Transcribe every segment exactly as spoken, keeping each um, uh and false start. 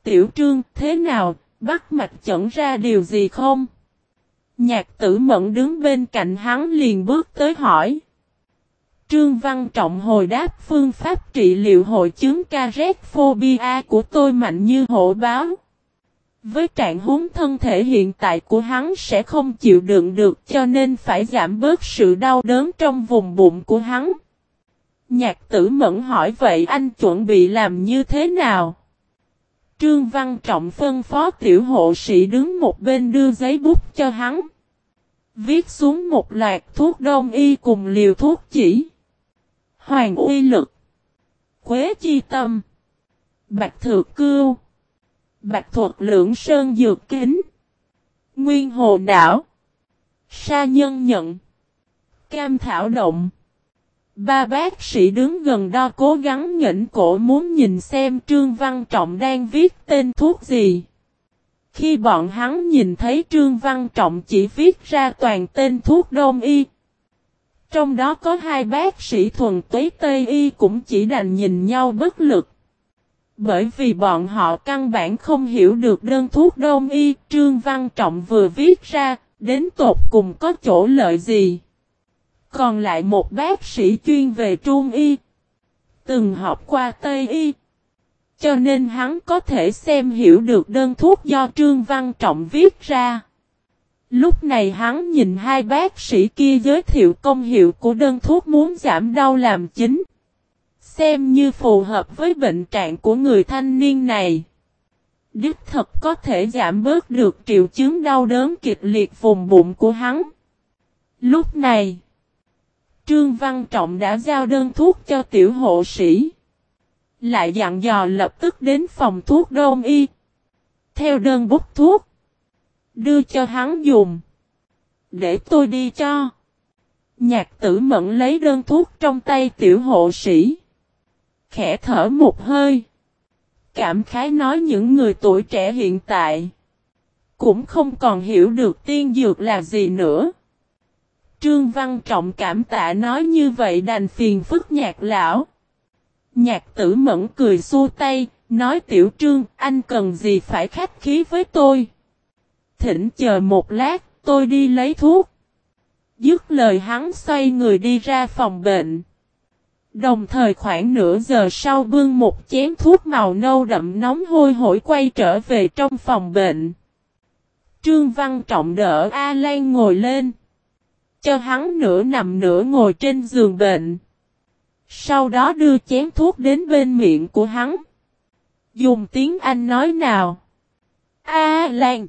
Tiểu Trương, thế nào, bắt mạch chẩn ra điều gì không? Nhạc Tử Mẫn đứng bên cạnh hắn liền bước tới hỏi. Trương Văn Trọng hồi đáp phương pháp trị liệu hội chứng Carephobia của tôi mạnh như hổ báo. Với trạng huống thân thể hiện tại của hắn sẽ không chịu đựng được cho nên phải giảm bớt sự đau đớn trong vùng bụng của hắn. Nhạc Tử Mẫn hỏi vậy anh chuẩn bị làm như thế nào? Trương Văn Trọng phân phó tiểu hộ sĩ đứng một bên đưa giấy bút cho hắn. Viết xuống một loạt thuốc đông y cùng liều thuốc chỉ. Hoàng uy lực, Quế chi tâm, Bạch thược cưu, Bạch thuật lưỡng sơn dược kính, Nguyên hồ đảo, Sa nhân nhận, Cam thảo động. Ba bác sĩ đứng gần đó cố gắng nghển cổ muốn nhìn xem Trương Văn Trọng đang viết tên thuốc gì. Khi bọn hắn nhìn thấy Trương Văn Trọng chỉ viết ra toàn tên thuốc đông y. Trong đó có hai bác sĩ thuần túy Tây y cũng chỉ đành nhìn nhau bất lực. Bởi vì bọn họ căn bản không hiểu được đơn thuốc đông y Trương Văn Trọng vừa viết ra, đến tột cùng có chỗ lợi gì. Còn lại một bác sĩ chuyên về trung y, từng học qua Tây y. Cho nên hắn có thể xem hiểu được đơn thuốc do Trương Văn Trọng viết ra. Lúc này hắn nhìn hai bác sĩ kia giới thiệu công hiệu của đơn thuốc muốn giảm đau làm chính. Xem như phù hợp với bệnh trạng của người thanh niên này. Đích thật có thể giảm bớt được triệu chứng đau đớn kịch liệt vùng bụng của hắn. Lúc này, Trương Văn Trọng đã giao đơn thuốc cho tiểu hộ sĩ. Lại dặn dò lập tức đến phòng thuốc đông y. Theo đơn bút thuốc. Đưa cho hắn dùng. Để tôi đi cho. Nhạc Tử Mẫn lấy đơn thuốc trong tay tiểu hộ sĩ. Khẽ thở một hơi. Cảm khái nói những người tuổi trẻ hiện tại. Cũng không còn hiểu được tiên dược là gì nữa. Trương Văn Trọng cảm tạ nói như vậy đành phiền phức Nhạc lão. Nhạc Tử Mẫn cười xua tay. Nói Tiểu Trương anh cần gì phải khách khí với tôi. Thỉnh chờ một lát, tôi đi lấy thuốc. Dứt lời hắn xoay người đi ra phòng bệnh. Đồng thời khoảng nửa giờ sau bưng một chén thuốc màu nâu đậm nóng hôi hổi quay trở về trong phòng bệnh. Trương Văn Trọng đỡ A Lan ngồi lên. Cho hắn nửa nằm nửa ngồi trên giường bệnh. Sau đó đưa chén thuốc đến bên miệng của hắn. Dùng tiếng Anh nói nào. A Lan.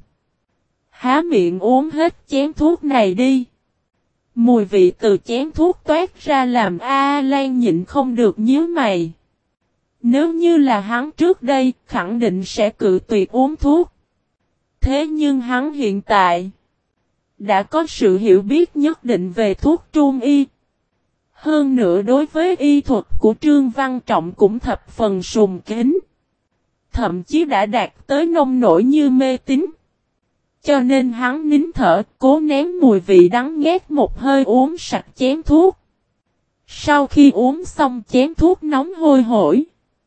Há miệng uống hết chén thuốc này đi. Mùi vị từ chén thuốc toát ra làm A Lan nhịn không được nhíu mày. Nếu như là hắn trước đây, khẳng định sẽ cự tuyệt uống thuốc. Thế nhưng hắn hiện tại đã có sự hiểu biết nhất định về thuốc trung y. Hơn nữa đối với y thuật của Trương Văn Trọng cũng thập phần sùng kính. Thậm chí đã đạt tới nông nổi như mê tín. Cho nên hắn nín thở, cố nén mùi vị đắng ghét một hơi uống sạch chén thuốc. Sau khi uống xong chén thuốc nóng hôi hổi,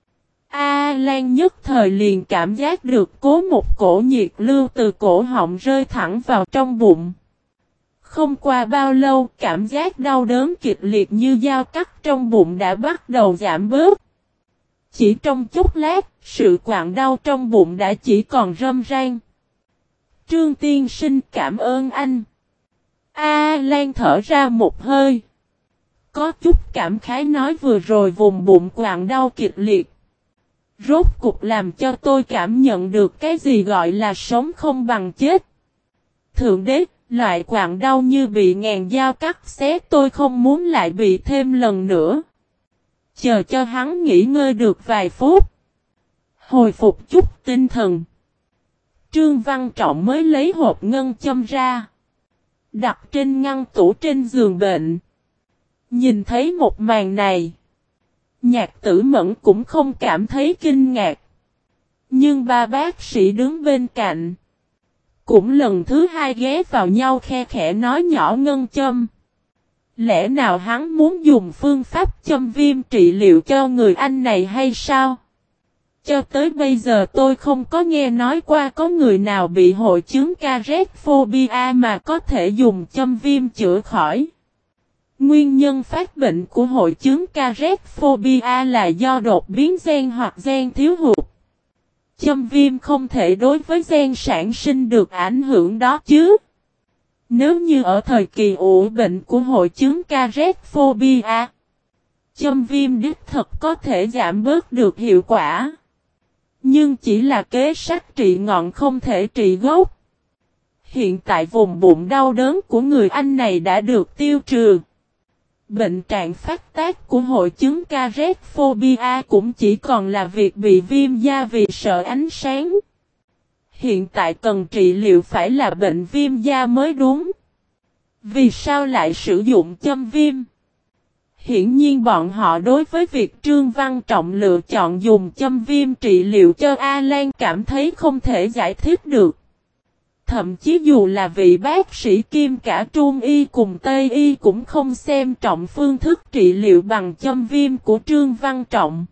A Lan nhất thời liền cảm giác được cố một cổ nhiệt lưu từ cổ họng rơi thẳng vào trong bụng. Không qua bao lâu, cảm giác đau đớn kịch liệt như dao cắt trong bụng đã bắt đầu giảm bớt. Chỉ trong chốc lát, sự quặn đau trong bụng đã chỉ còn râm ran. Trương tiên sinh cảm ơn anh. A Lan thở ra một hơi. Có chút cảm khái nói vừa rồi vùng bụng quặn đau kịch liệt. Rốt cục làm cho tôi cảm nhận được cái gì gọi là sống không bằng chết. Thượng đế, loại quặn đau như bị ngàn dao cắt xé tôi không muốn lại bị thêm lần nữa. Chờ cho hắn nghỉ ngơi được vài phút. Hồi phục chút tinh thần. Trương Văn Trọng mới lấy hộp ngân châm ra. Đặt trên ngăn tủ trên giường bệnh. Nhìn thấy một màn này. Nhạc Tử Mẫn cũng không cảm thấy kinh ngạc. Nhưng ba bác sĩ đứng bên cạnh. Cũng lần thứ hai ghé vào nhau khe khẽ nói nhỏ ngân châm. Lẽ nào hắn muốn dùng phương pháp châm viêm trị liệu cho người anh này hay sao? Cho tới bây giờ tôi không có nghe nói qua có người nào bị hội chứng Carexphobia mà có thể dùng châm viêm chữa khỏi. Nguyên nhân phát bệnh của hội chứng Carexphobia là do đột biến gen hoặc gen thiếu hụt. Châm viêm không thể đối với gen sản sinh được ảnh hưởng đó chứ. Nếu như ở thời kỳ ủ bệnh của hội chứng Carexphobia, châm viêm đích thực có thể giảm bớt được hiệu quả. Nhưng chỉ là kế sách trị ngọn không thể trị gốc. Hiện tại vùng bụng đau đớn của người anh này đã được tiêu trừ. Bệnh trạng phát tác của hội chứng Carexphobia cũng chỉ còn là việc bị viêm da vì sợ ánh sáng. Hiện tại cần trị liệu phải là bệnh viêm da mới đúng. Vì sao lại sử dụng châm viêm? Hiển nhiên bọn họ đối với việc Trương Văn Trọng lựa chọn dùng châm viêm trị liệu cho A Lan cảm thấy không thể giải thích được. Thậm chí dù là vị bác sĩ kim cả Trung Y cùng Tây Y cũng không xem trọng phương thức trị liệu bằng châm viêm của Trương Văn Trọng.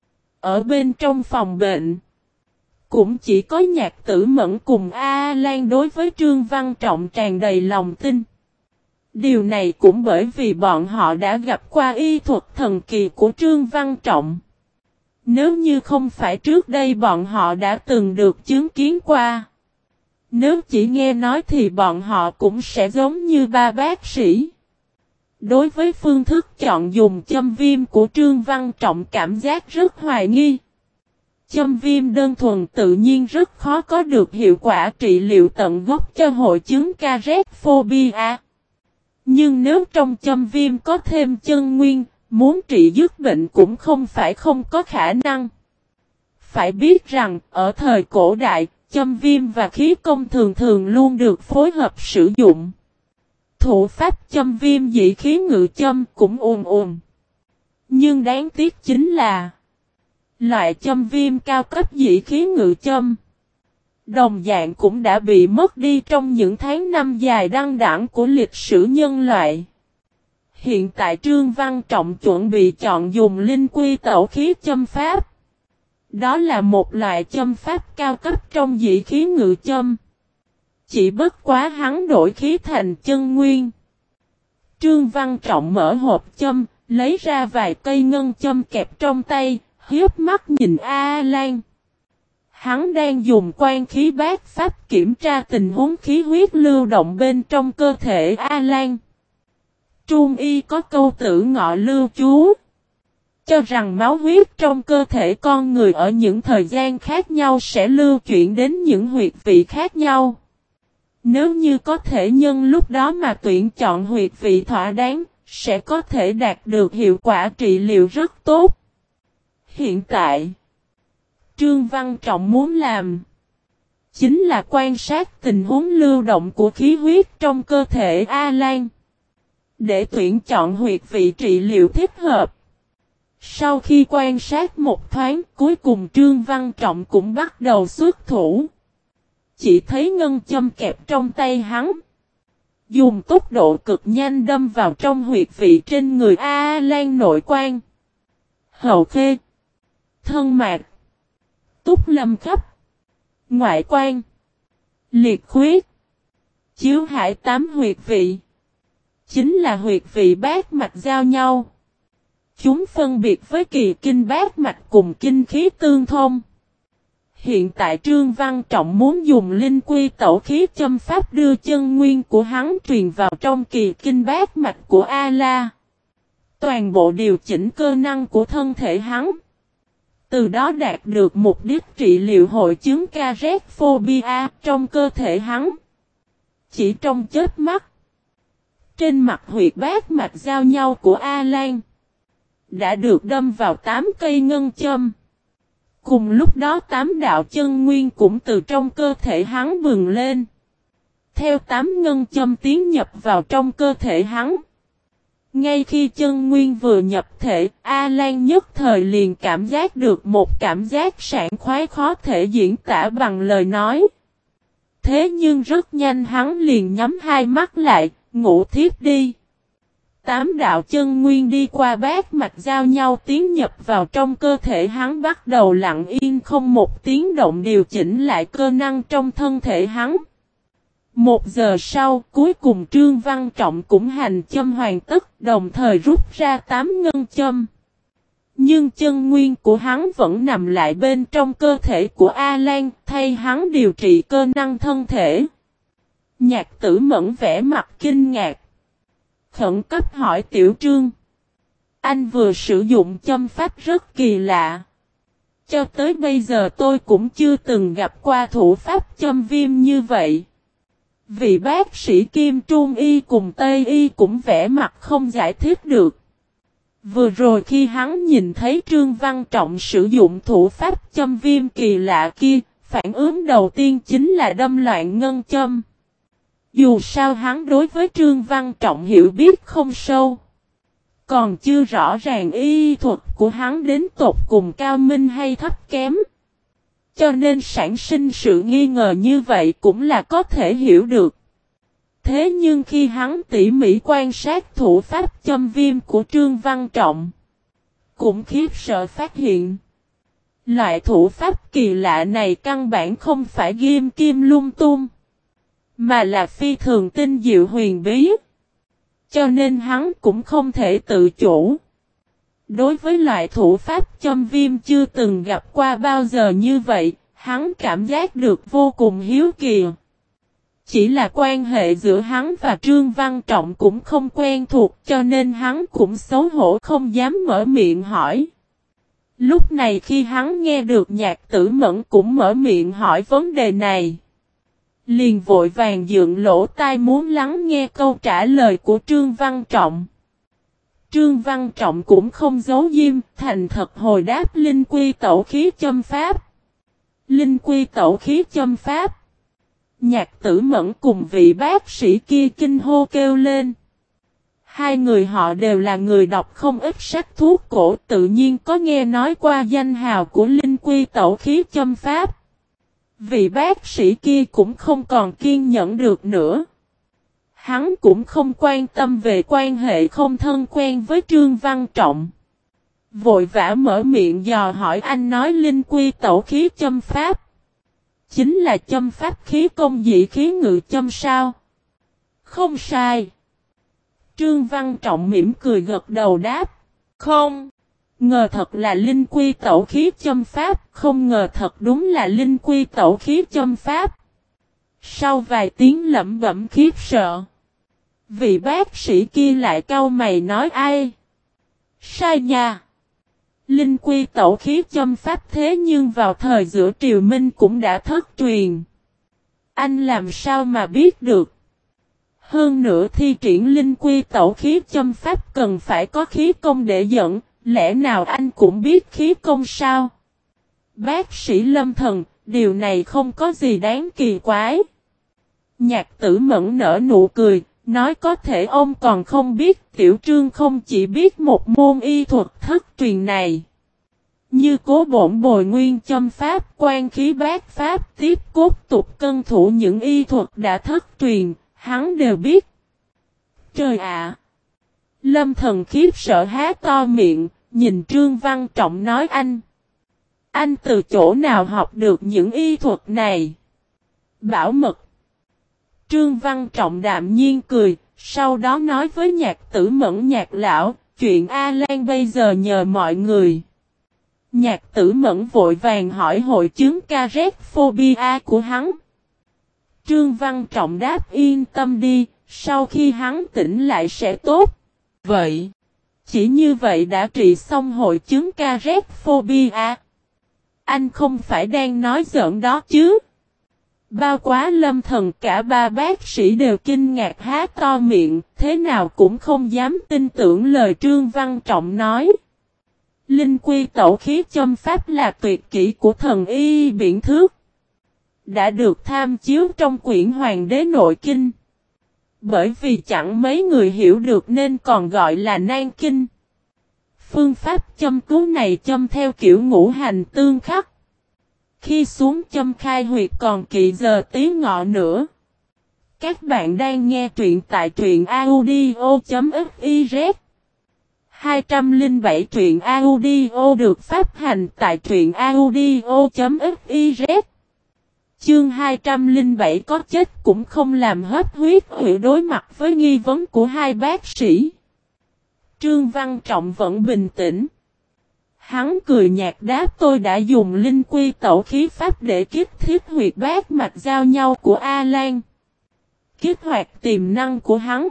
Ở bên trong phòng bệnh, cũng chỉ có Nhạc Tử Mẫn cùng A Lan đối với Trương Văn Trọng tràn đầy lòng tin. Điều này cũng bởi vì bọn họ đã gặp qua y thuật thần kỳ của Trương Văn Trọng. Nếu như không phải trước đây bọn họ đã từng được chứng kiến qua. Nếu chỉ nghe nói thì bọn họ cũng sẽ giống như ba bác sĩ. Đối với phương thức chọn dùng châm viêm của Trương Văn Trọng cảm giác rất hoài nghi. Châm viêm đơn thuần tự nhiên rất khó có được hiệu quả trị liệu tận gốc cho hội chứng Carexphobia. Nhưng nếu trong châm viêm có thêm chân nguyên, muốn trị dứt bệnh cũng không phải không có khả năng. Phải biết rằng, ở thời cổ đại, châm viêm và khí công thường thường luôn được phối hợp sử dụng. Thủ pháp châm viêm dị khí ngự châm cũng ùn ùn. Nhưng đáng tiếc chính là loại châm viêm cao cấp dị khí ngự châm đồng dạng cũng đã bị mất đi trong những tháng năm dài đăng đẳng của lịch sử nhân loại. Hiện tại Trương Văn Trọng chuẩn bị chọn dùng linh quy tẩu khí châm pháp. Đó là một loại châm pháp cao cấp trong dị khí ngự châm. Chỉ bất quá hắn đổi khí thành chân nguyên. Trương Văn Trọng mở hộp châm, lấy ra vài cây ngân châm kẹp trong tay, hiếp mắt nhìn A Lan. Hắn đang dùng quan khí bát pháp kiểm tra tình huống khí huyết lưu động bên trong cơ thể A Lan. Trung Y có câu tử ngọ lưu chú, cho rằng máu huyết trong cơ thể con người ở những thời gian khác nhau sẽ lưu chuyển đến những huyệt vị khác nhau. Nếu như có thể nhân lúc đó mà tuyển chọn huyệt vị thỏa đáng, sẽ có thể đạt được hiệu quả trị liệu rất tốt. Hiện tại, Trương Văn Trọng muốn làm chính là quan sát tình huống lưu động của khí huyết trong cơ thể A Lan, để tuyển chọn huyệt vị trị liệu thích hợp. Sau khi quan sát một thoáng, cuối cùng Trương Văn Trọng cũng bắt đầu xuất thủ. Chỉ thấy ngân châm kẹp trong tay hắn, dùng tốc độ cực nhanh đâm vào trong huyệt vị trên người A Lan nội quan, hậu khê, thân mạc, túc lâm khắp, ngoại quan, liệt khuyết, chiếu hải tám huyệt vị. Chính là huyệt vị bát mạch giao nhau. Chúng phân biệt với kỳ kinh bát mạch cùng kinh khí tương thông. Hiện tại Trương Văn Trọng muốn dùng linh quy tẩu khí châm pháp đưa chân nguyên của hắn truyền vào trong kỳ kinh bát mạch của A-la. Toàn bộ điều chỉnh cơ năng của thân thể hắn. Từ đó đạt được mục đích trị liệu hội chứng Carexphobia trong cơ thể hắn. Chỉ trong chớp mắt, trên mặt huyệt bát mạch giao nhau của A Lan đã được đâm vào tám cây ngân châm. Cùng lúc đó tám đạo chân nguyên cũng từ trong cơ thể hắn bừng lên. Theo tám ngân châm tiến nhập vào trong cơ thể hắn. Ngay khi chân nguyên vừa nhập thể, A Lan nhất thời liền cảm giác được một cảm giác sảng khoái khó thể diễn tả bằng lời nói. Thế nhưng rất nhanh hắn liền nhắm hai mắt lại, ngủ thiếp đi. Tám đạo chân nguyên đi qua bát mạch giao nhau tiến nhập vào trong cơ thể hắn, bắt đầu lặng yên không một tiếng động điều chỉnh lại cơ năng trong thân thể hắn. Một giờ sau, cuối cùng Trương Văn Trọng cũng hành châm hoàn tất, đồng thời rút ra tám ngân châm. Nhưng chân nguyên của hắn vẫn nằm lại bên trong cơ thể của A Lan, thay hắn điều trị cơ năng thân thể. Nhạc Tử Mẫn vẻ mặt kinh ngạc, khẩn cấp hỏi Tiểu Trương: anh vừa sử dụng châm pháp rất kỳ lạ. Cho tới bây giờ tôi cũng chưa từng gặp qua thủ pháp châm viêm như vậy. Vị bác sĩ Kim Trung Y cùng Tây Y cũng vẻ mặt không giải thích được. Vừa rồi khi hắn nhìn thấy Trương Văn Trọng sử dụng thủ pháp châm viêm kỳ lạ kia, phản ứng đầu tiên chính là đâm loạn ngân châm. Dù sao hắn đối với Trương Văn Trọng hiểu biết không sâu, còn chưa rõ ràng y thuật của hắn đến tột cùng cao minh hay thấp kém, cho nên sản sinh sự nghi ngờ như vậy cũng là có thể hiểu được. Thế nhưng khi hắn tỉ mỉ quan sát thủ pháp châm viêm của Trương Văn Trọng, cũng khiếp sợ phát hiện loại thủ pháp kỳ lạ này căn bản không phải ghim kim lung tung, mà là phi thường tinh diệu huyền bí. Cho nên hắn cũng không thể tự chủ. Đối với loại thủ pháp châm viêm chưa từng gặp qua bao giờ như vậy, hắn cảm giác được vô cùng hiếu kỳ. Chỉ là quan hệ giữa hắn và Trương Văn Trọng cũng không quen thuộc, cho nên hắn cũng xấu hổ không dám mở miệng hỏi. Lúc này khi hắn nghe được Nhạc Tử Mẫn cũng mở miệng hỏi vấn đề này, liền vội vàng dựng lỗ tai muốn lắng nghe câu trả lời của Trương Văn Trọng. Trương Văn Trọng cũng không giấu diêm, thành thật hồi đáp linh quy tẩu khí châm pháp. Linh quy tẩu khí châm pháp. Nhạc Tử Mẫn cùng vị bác sĩ kia kinh hô kêu lên. Hai người họ đều là người đọc không ít sách thuốc cổ, tự nhiên có nghe nói qua danh hào của linh quy tẩu khí châm pháp. Vị bác sĩ kia cũng không còn kiên nhẫn được nữa. Hắn cũng không quan tâm về quan hệ không thân quen với Trương Văn Trọng. Vội vã mở miệng dò hỏi, anh nói linh quy tẩu khí châm pháp chính là châm pháp khí công dị khí ngự châm sao? Không sai. Trương Văn Trọng mỉm cười gật đầu đáp. Không. Ngờ thật là linh quy tẩu khí châm pháp, không ngờ thật đúng là linh quy tẩu khí châm pháp. Sau vài tiếng lẩm bẩm khiếp sợ, vị bác sĩ kia lại cau mày nói, ai? Sai nha. Linh quy tẩu khí châm pháp thế nhưng vào thời giữa triều Minh cũng đã thất truyền. Anh làm sao mà biết được? Hơn nữa thi triển linh quy tẩu khí châm pháp cần phải có khí công để dẫn, lẽ nào anh cũng biết khí công sao? Bác sĩ Lâm Thần, điều này không có gì đáng kỳ quái. Nhạc Tử Mẫn nở nụ cười, nói có thể ông còn không biết, Tiểu Trương không chỉ biết một môn y thuật thất truyền này. Như cố bổn bồi nguyên châm pháp, quan khí bát pháp, tiếp cốt tục cân thủ những y thuật đã thất truyền, hắn đều biết. Trời ạ! Lâm Thần khiếp sợ há to miệng, nhìn Trương Văn Trọng nói, anh. Anh từ chỗ nào học được những y thuật này? Bảo mật. Trương Văn Trọng đạm nhiên cười, sau đó nói với Nhạc Tử Mẫn, Nhạc lão, chuyện A Lan bây giờ nhờ mọi người. Nhạc Tử Mẫn vội vàng hỏi hội chứng Carephobia của hắn. Trương Văn Trọng đáp, yên tâm đi, sau khi hắn tỉnh lại sẽ tốt. Vậy, chỉ như vậy đã trị xong hội chứng Carephobia. Anh không phải đang nói giỡn đó chứ? Bao quá Lâm Thần, cả ba bác sĩ đều kinh ngạc há to miệng, thế nào cũng không dám tin tưởng lời Trương Văn Trọng nói. Linh quy tẩu khí châm pháp là tuyệt kỹ của thần y Biển Thước, đã được tham chiếu trong quyển Hoàng đế nội kinh. Bởi vì chẳng mấy người hiểu được nên còn gọi là nan kinh. Phương pháp châm cứu này châm theo kiểu ngũ hành tương khắc. Khi xuống châm khai huyệt còn kỵ giờ tí ngọ nữa. Các bạn đang nghe truyện tại truyện audio.fiz. hai không bảy truyện audio được phát hành tại truyện audio.fiz. Chương hai không bảy có chết cũng không làm hấp huyết hủy đối mặt với nghi vấn của hai bác sĩ. Trương Văn Trọng vẫn bình tĩnh. Hắn cười nhạt đáp tôi đã dùng linh quy tẩu khí pháp để kích thiết huyệt bát mạch giao nhau của A Lan. Kích hoạt tiềm năng của hắn.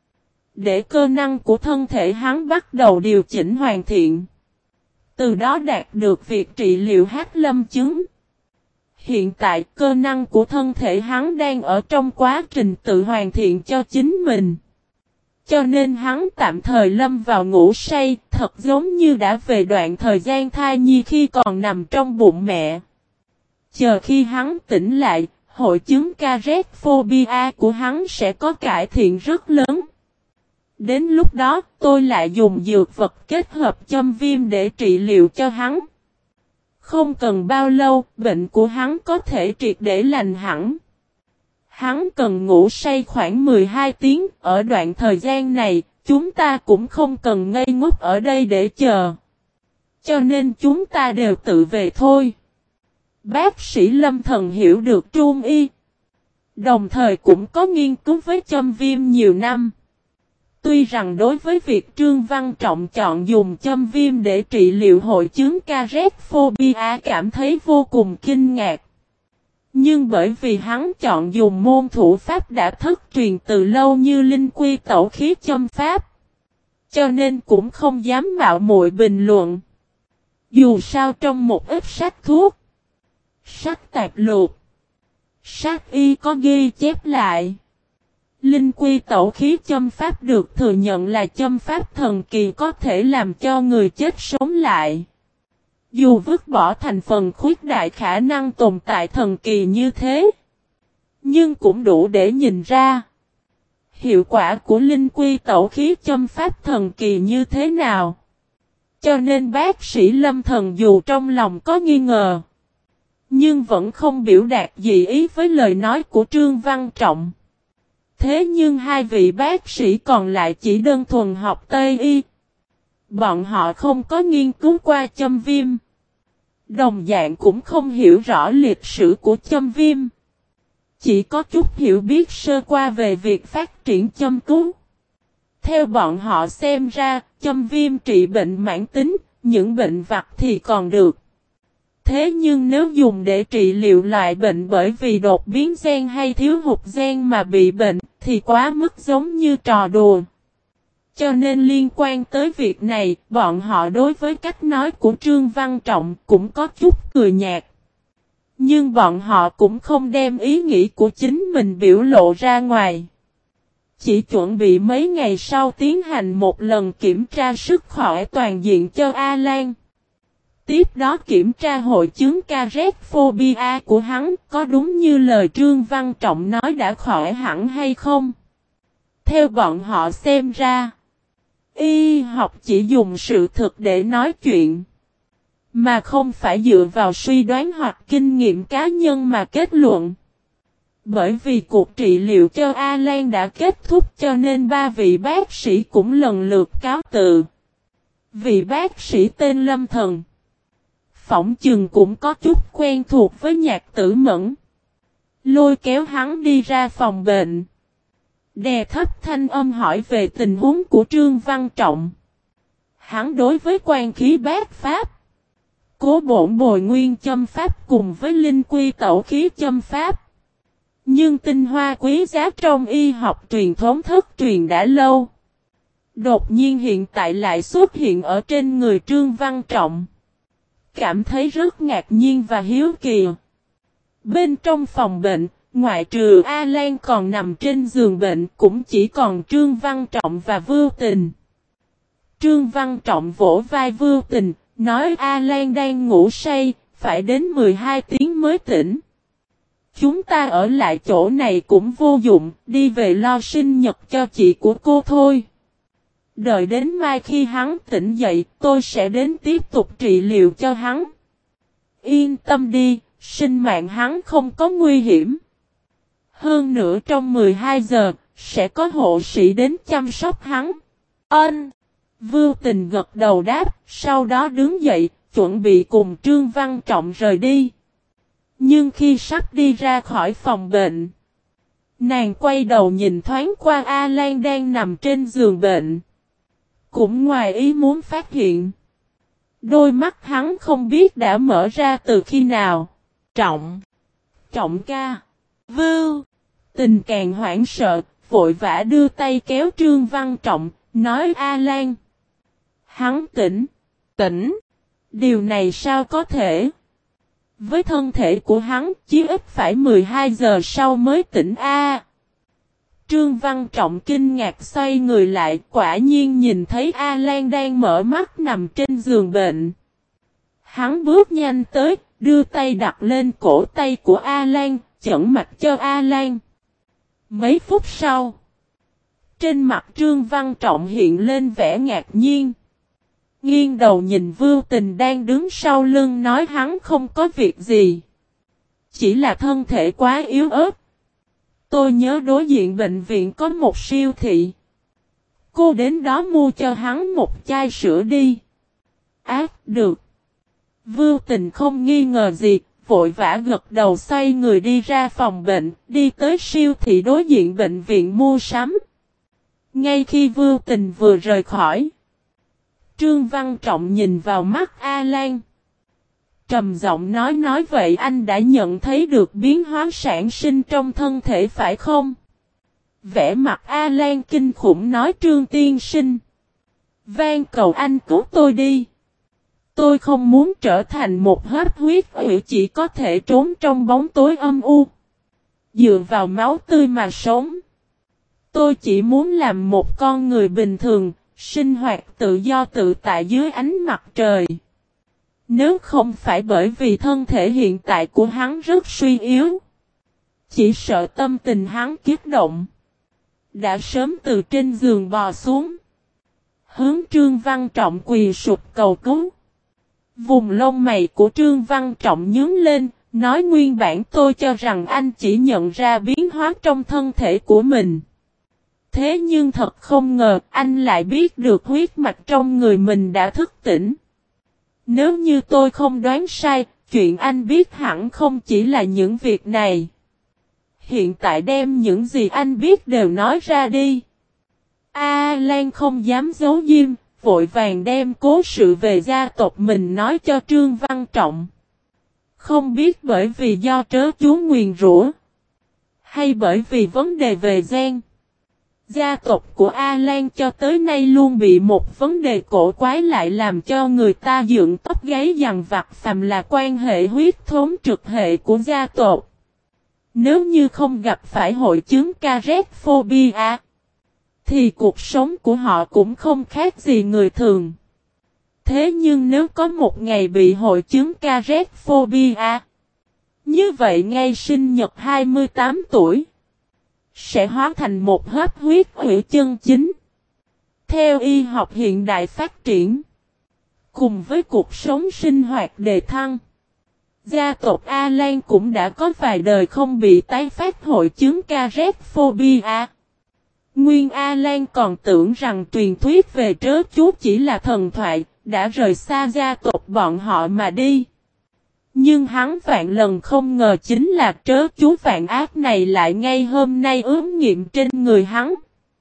Để cơ năng của thân thể hắn bắt đầu điều chỉnh hoàn thiện. Từ đó đạt được việc trị liệu hắc lâm chứng. Hiện tại cơ năng của thân thể hắn đang ở trong quá trình tự hoàn thiện cho chính mình. Cho nên hắn tạm thời lâm vào ngủ say, thật giống như đã về đoạn thời gian thai nhi khi còn nằm trong bụng mẹ. Chờ khi hắn tỉnh lại, hội chứng Carephobia của hắn sẽ có cải thiện rất lớn. Đến lúc đó, tôi lại dùng dược vật kết hợp châm viêm để trị liệu cho hắn. Không cần bao lâu, bệnh của hắn có thể triệt để lành hẳn. Hắn cần ngủ say khoảng mười hai tiếng, ở đoạn thời gian này, chúng ta cũng không cần ngây ngốc ở đây để chờ. Cho nên chúng ta đều tự về thôi. Bác sĩ Lâm Thần hiểu được trung y. Đồng thời cũng có nghiên cứu với châm viêm nhiều năm. Tuy rằng đối với việc Trương Văn Trọng chọn dùng châm viêm để trị liệu hội chứng Carephobia cảm thấy vô cùng kinh ngạc. Nhưng bởi vì hắn chọn dùng môn thủ pháp đã thất truyền từ lâu như linh quy tẩu khí châm pháp. Cho nên cũng không dám mạo muội bình luận. Dù sao trong một ít sách thuốc, sách tạp lục, sách y có ghi chép lại. Linh quy tẩu khí châm pháp được thừa nhận là châm pháp thần kỳ có thể làm cho người chết sống lại. Dù vứt bỏ thành phần khuyết đại khả năng tồn tại thần kỳ như thế, nhưng cũng đủ để nhìn ra hiệu quả của linh quy tẩu khí châm pháp thần kỳ như thế nào. Cho nên bác sĩ Lâm Thần dù trong lòng có nghi ngờ, nhưng vẫn không biểu đạt gì ý với lời nói của Trương Văn Trọng. Thế nhưng hai vị bác sĩ còn lại chỉ đơn thuần học Tây y. Bọn họ không có nghiên cứu qua châm viêm. Đồng dạng cũng không hiểu rõ lịch sử của châm viêm. Chỉ có chút hiểu biết sơ qua về việc phát triển châm cứu. Theo bọn họ xem ra, châm viêm trị bệnh mãn tính, những bệnh vặt thì còn được. Thế nhưng nếu dùng để trị liệu loại bệnh bởi vì đột biến gen hay thiếu hụt gen mà bị bệnh, thì quá mức giống như trò đùa. Cho nên liên quan tới việc này, bọn họ đối với cách nói của Trương Văn Trọng cũng có chút cười nhạt. Nhưng bọn họ cũng không đem ý nghĩ của chính mình biểu lộ ra ngoài. Chỉ chuẩn bị mấy ngày sau tiến hành một lần kiểm tra sức khỏe toàn diện cho A Lan. Tiếp đó kiểm tra hội chứng Carephobia của hắn có đúng như lời Trương Văn Trọng nói đã khỏi hẳn hay không. Theo bọn họ xem ra, y học chỉ dùng sự thực để nói chuyện, mà không phải dựa vào suy đoán hoặc kinh nghiệm cá nhân mà kết luận. Bởi vì cuộc trị liệu cho A Lan đã kết thúc cho nên ba vị bác sĩ cũng lần lượt cáo từ. Vị bác sĩ tên Lâm Thần phỏng chừng cũng có chút quen thuộc với Nhạc Tử Mẫn. Lôi kéo hắn đi ra phòng bệnh. Đè thấp thanh âm hỏi về tình huống của Trương Văn Trọng. Hắn đối với quan khí bát pháp, cố bổn bồi nguyên châm pháp cùng với linh quy tẩu khí châm pháp. Nhưng tinh hoa quý giá trong y học truyền thống thất truyền đã lâu. Đột nhiên hiện tại lại xuất hiện ở trên người Trương Văn Trọng. Cảm thấy rất ngạc nhiên và hiếu kỳ. Bên trong phòng bệnh, ngoại trừ A Lan còn nằm trên giường bệnh cũng chỉ còn Trương Văn Trọng và Vưu Tình. Trương Văn Trọng vỗ vai Vưu Tình, nói A Lan đang ngủ say, phải đến mười hai tiếng mới tỉnh. Chúng ta ở lại chỗ này cũng vô dụng, đi về lo sinh nhật cho chị của cô thôi. Đợi đến mai khi hắn tỉnh dậy, tôi sẽ đến tiếp tục trị liệu cho hắn. Yên tâm đi, sinh mạng hắn không có nguy hiểm. Hơn nữa trong mười hai giờ, sẽ có hộ sĩ đến chăm sóc hắn. Ân! Vưu Tình gật đầu đáp, sau đó đứng dậy, chuẩn bị cùng Trương Văn Trọng rời đi. Nhưng khi sắp đi ra khỏi phòng bệnh, nàng quay đầu nhìn thoáng qua A Lan đang nằm trên giường bệnh. Cũng ngoài ý muốn phát hiện. Đôi mắt hắn không biết đã mở ra từ khi nào. Trọng! Trọng ca! Vưu! Tình càng hoảng sợ, vội vã đưa tay kéo Trương Văn Trọng, nói A Lan. Hắn tỉnh! Tỉnh! Điều này sao có thể? Với thân thể của hắn, chí ít phải mười hai giờ sau mới tỉnh A. Trương Văn Trọng kinh ngạc xoay người lại, quả nhiên nhìn thấy A Lan đang mở mắt nằm trên giường bệnh. Hắn bước nhanh tới, đưa tay đặt lên cổ tay của A Lan, chẩn mạch cho A Lan. Mấy phút sau, trên mặt Trương Văn Trọng hiện lên vẻ ngạc nhiên. Nghiêng đầu nhìn Vưu Tình đang đứng sau lưng nói hắn không có việc gì. Chỉ là thân thể quá yếu ớt. Tôi nhớ đối diện bệnh viện có một siêu thị. Cô đến đó mua cho hắn một chai sữa đi. Ác, được. Vưu Tình không nghi ngờ gì, vội vã gật đầu xoay người đi ra phòng bệnh, đi tới siêu thị đối diện bệnh viện mua sắm. Ngay khi Vưu Tình vừa rời khỏi, Trương Văn Trọng nhìn vào mắt A Lan. Trầm giọng nói nói vậy anh đã nhận thấy được biến hóa sản sinh trong thân thể phải không? Vẻ mặt A Lan kinh khủng nói Trương tiên sinh. Van cầu anh cứu tôi đi. Tôi không muốn trở thành một hấp huyết ủy chỉ có thể trốn trong bóng tối âm u. Dựa vào máu tươi mà sống. Tôi chỉ muốn làm một con người bình thường, sinh hoạt tự do tự tại dưới ánh mặt trời. Nếu không phải bởi vì thân thể hiện tại của hắn rất suy yếu. Chỉ sợ tâm tình hắn kiếp động. Đã sớm từ trên giường bò xuống. Hướng Trương Văn Trọng quỳ sụp cầu cứu. Vùng lông mày của Trương Văn Trọng nhướng lên, nói nguyên bản tôi cho rằng anh chỉ nhận ra biến hóa trong thân thể của mình. Thế nhưng thật không ngờ anh lại biết được huyết mạch trong người mình đã thức tỉnh. Nếu như tôi không đoán sai, chuyện anh biết hẳn không chỉ là những việc này. Hiện tại đem những gì anh biết đều nói ra đi. A Lan không dám giấu diêm, vội vàng đem cố sự về gia tộc mình nói cho Trương Văn Trọng. Không biết bởi vì do trớ chú nguyền rủa, hay bởi vì vấn đề về gen. Gia tộc của A Lan cho tới nay luôn bị một vấn đề cổ quái lại làm cho người ta dựng tóc gáy dằn vặt phàm là quan hệ huyết thống trực hệ của gia tộc. Nếu như không gặp phải hội chứng Caretophobia, thì cuộc sống của họ cũng không khác gì người thường. Thế nhưng nếu có một ngày bị hội chứng Caretophobia, như vậy ngay sinh nhật hai mươi tám tuổi, sẽ hóa thành một hấp huyết ủy chân chính. Theo y học hiện đại phát triển, cùng với cuộc sống sinh hoạt đề thăng, gia tộc A Lan cũng đã có vài đời không bị tái phát hội chứng Caretophobia. Nguyên A Lan còn tưởng rằng truyền thuyết về trớ chú chỉ là thần thoại, đã rời xa gia tộc bọn họ mà đi. Nhưng hắn vạn lần không ngờ chính là trớ chú vạn ác này lại ngay hôm nay ướm nghiệm trên người hắn.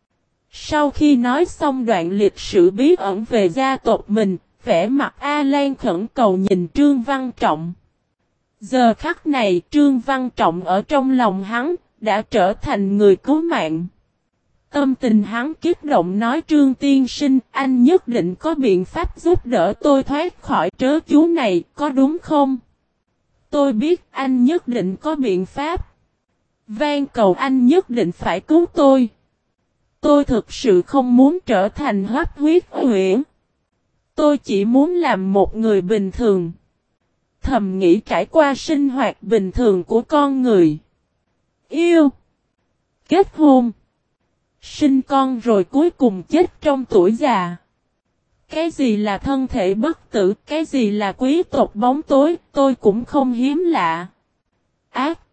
Sau khi nói xong đoạn lịch sử bí ẩn về gia tộc mình, vẻ mặt A Lan khẩn cầu nhìn Trương Văn Trọng. Giờ khắc này Trương Văn Trọng ở trong lòng hắn, đã trở thành người cứu mạng. Tâm tình hắn kích động nói Trương tiên sinh, anh nhất định có biện pháp giúp đỡ tôi thoát khỏi trớ chú này, có đúng không? Tôi biết anh nhất định có biện pháp. Van cầu anh nhất định phải cứu tôi. Tôi thực sự không muốn trở thành hấp huyết uyển. Tôi chỉ muốn làm một người bình thường. Thầm nghĩ trải qua sinh hoạt bình thường của con người. Yêu. Kết hôn. Sinh con rồi cuối cùng chết trong tuổi già. Cái gì là thân thể bất tử, cái gì là quý tộc bóng tối, tôi cũng không hiếm lạ. Ác thực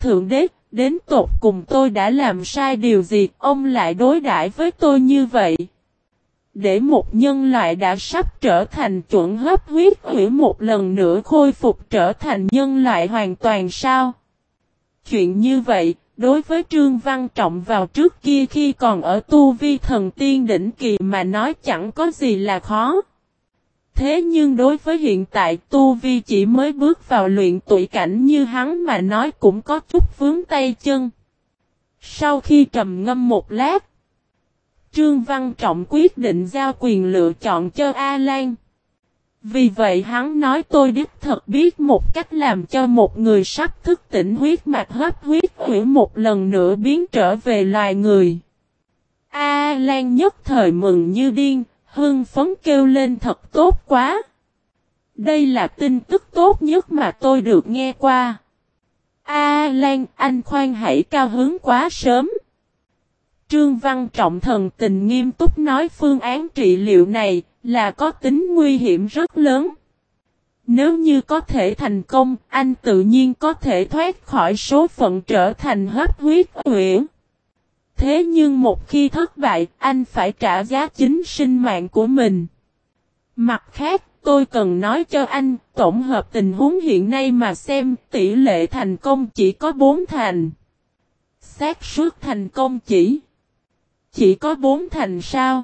Thượng Đế, đến tột cùng tôi đã làm sai điều gì, ông lại đối đãi với tôi như vậy? Để một nhân loại đã sắp trở thành chuẩn hấp huyết hủy một lần nữa khôi phục trở thành nhân loại hoàn toàn sao? Chuyện như vậy, đối với Trương Văn Trọng vào trước kia khi còn ở tu vi thần tiên đỉnh kỳ mà nói chẳng có gì là khó. Thế nhưng đối với hiện tại tu vi chỉ mới bước vào luyện tụy cảnh như hắn mà nói cũng có chút vướng tay chân. Sau khi trầm ngâm một lát, Trương Văn Trọng quyết định giao quyền lựa chọn cho A Lan. Vì vậy hắn nói tôi đích thật biết một cách làm cho một người sắp thức tỉnh huyết mạch hấp huyết hủy một lần nữa biến trở về loài người. A Lan nhất thời mừng như điên, hưng phấn kêu lên thật tốt quá. Đây là tin tức tốt nhất mà tôi được nghe qua. A Lan, anh khoan hãy cao hứng quá sớm. Trương Văn Trọng thần tình nghiêm túc nói phương án trị liệu này là có tính nguy hiểm rất lớn. Nếu như có thể thành công, anh tự nhiên có thể thoát khỏi số phận trở thành hấp huyết uyển. Thế nhưng một khi thất bại, anh phải trả giá chính sinh mạng của mình. Mặt khác, tôi cần nói cho anh, tổng hợp tình huống hiện nay mà xem, tỷ lệ thành công chỉ có bốn thành. Xác suất thành công chỉ Chỉ có bốn thành sao?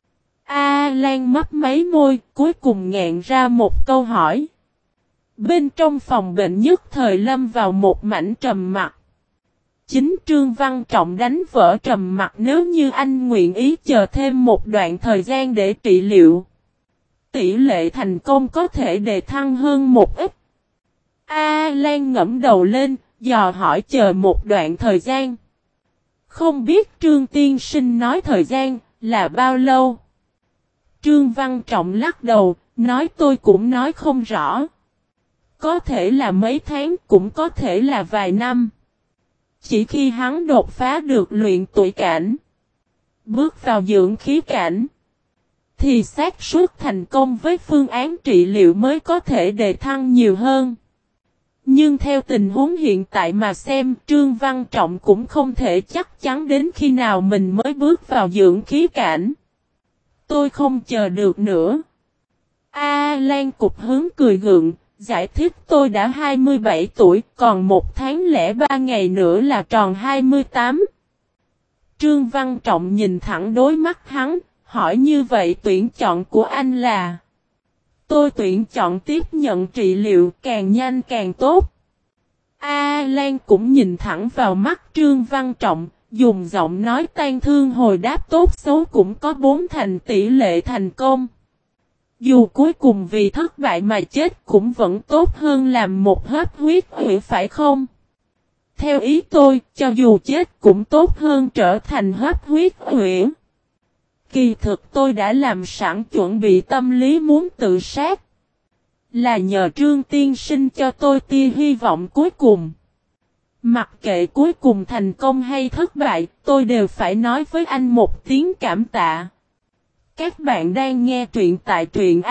A Lan mấp máy môi, cuối cùng nghẹn ra một câu hỏi. Bên trong phòng bệnh nhất thời lâm vào một mảnh trầm mặc. Chính Trương Văn Trọng đánh vỡ trầm mặc nếu như anh nguyện ý chờ thêm một đoạn thời gian để trị liệu. Tỷ lệ thành công có thể đề thăng hơn một ít. A Lan ngẫm đầu lên, dò hỏi chờ một đoạn thời gian. Không biết Trương Tiên Sinh nói thời gian là bao lâu? Trương Văn Trọng lắc đầu, nói tôi cũng nói không rõ. Có thể là mấy tháng, cũng có thể là vài năm. Chỉ khi hắn đột phá được luyện tụy cảnh, bước vào dưỡng khí cảnh, thì xác suất thành công với phương án trị liệu mới có thể đề thăng nhiều hơn. Nhưng theo tình huống hiện tại mà xem, Trương Văn Trọng cũng không thể chắc chắn đến khi nào mình mới bước vào dưỡng khí cảnh. Tôi không chờ được nữa. A Lan cục hướng cười gượng, giải thích tôi đã hai mươi bảy tuổi, còn một tháng lẻ ba ngày nữa là tròn hai mươi tám. Trương Văn Trọng nhìn thẳng đối mắt hắn, hỏi như vậy tuyển chọn của anh là? Tôi tuyển chọn tiếp nhận trị liệu càng nhanh càng tốt. A Lan cũng nhìn thẳng vào mắt Trương Văn Trọng, dùng giọng nói tan thương hồi đáp tốt xấu cũng có bốn thành tỷ lệ thành công. Dù cuối cùng vì thất bại mà chết cũng vẫn tốt hơn làm một hấp huyết hủy phải không? Theo ý tôi, cho dù chết cũng tốt hơn trở thành hấp huyết hủy. Kỳ thực tôi đã làm sẵn chuẩn bị tâm lý muốn tự sát. Là nhờ Trương Tiên Sinh cho tôi tia hy vọng cuối cùng. Mặc kệ cuối cùng thành công hay thất bại, tôi đều phải nói với anh một tiếng cảm tạ. Các bạn đang nghe truyện tại truyện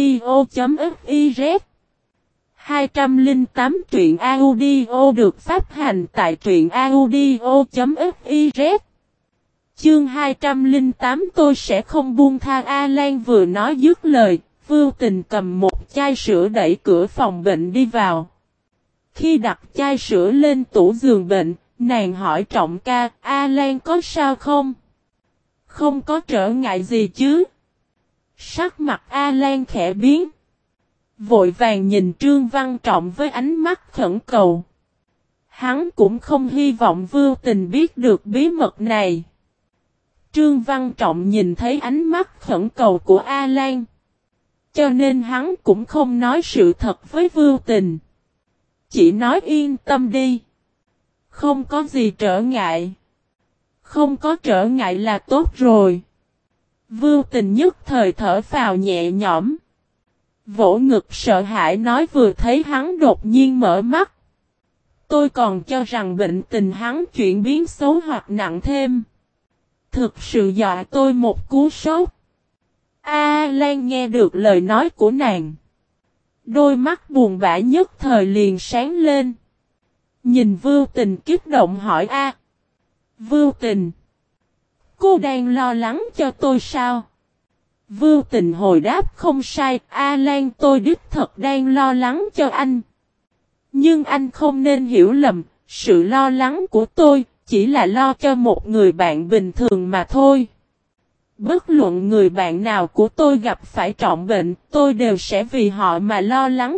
audio.fiz. hai không tám truyện audio được phát hành tại truyện audio.fiz. Chương hai không tám tôi sẽ không buông tha. A Lan vừa nói dứt lời, Vưu Tình cầm một chai sữa đẩy cửa phòng bệnh đi vào. Khi đặt chai sữa lên tủ giường bệnh, nàng hỏi Trọng ca, A Lan có sao không? Không có trở ngại gì chứ? Sắc mặt A Lan khẽ biến. Vội vàng nhìn Trương Văn Trọng với ánh mắt khẩn cầu. Hắn cũng không hy vọng Vưu Tình biết được bí mật này. Trương Văn Trọng nhìn thấy ánh mắt khẩn cầu của A Lan, cho nên hắn cũng không nói sự thật với Vưu Tình. Chỉ nói yên tâm đi. Không có gì trở ngại. Không có trở ngại là tốt rồi. Vưu Tình nhất thời thở phào nhẹ nhõm. Vỗ ngực sợ hãi nói vừa thấy hắn đột nhiên mở mắt. Tôi còn cho rằng bệnh tình hắn chuyển biến xấu hoặc nặng thêm. Thực sự dọa tôi một cú sốt. A Lan nghe được lời nói của nàng. Đôi mắt buồn bã nhất thời liền sáng lên. Nhìn Vưu Tình kích động hỏi a. Vưu Tình. Cô đang lo lắng cho tôi sao? Vưu Tình hồi đáp không sai, A Lan tôi đích thật đang lo lắng cho anh. Nhưng anh không nên hiểu lầm, sự lo lắng của tôi chỉ là lo cho một người bạn bình thường mà thôi. Bất luận người bạn nào của tôi gặp phải trọng bệnh, tôi đều sẽ vì họ mà lo lắng.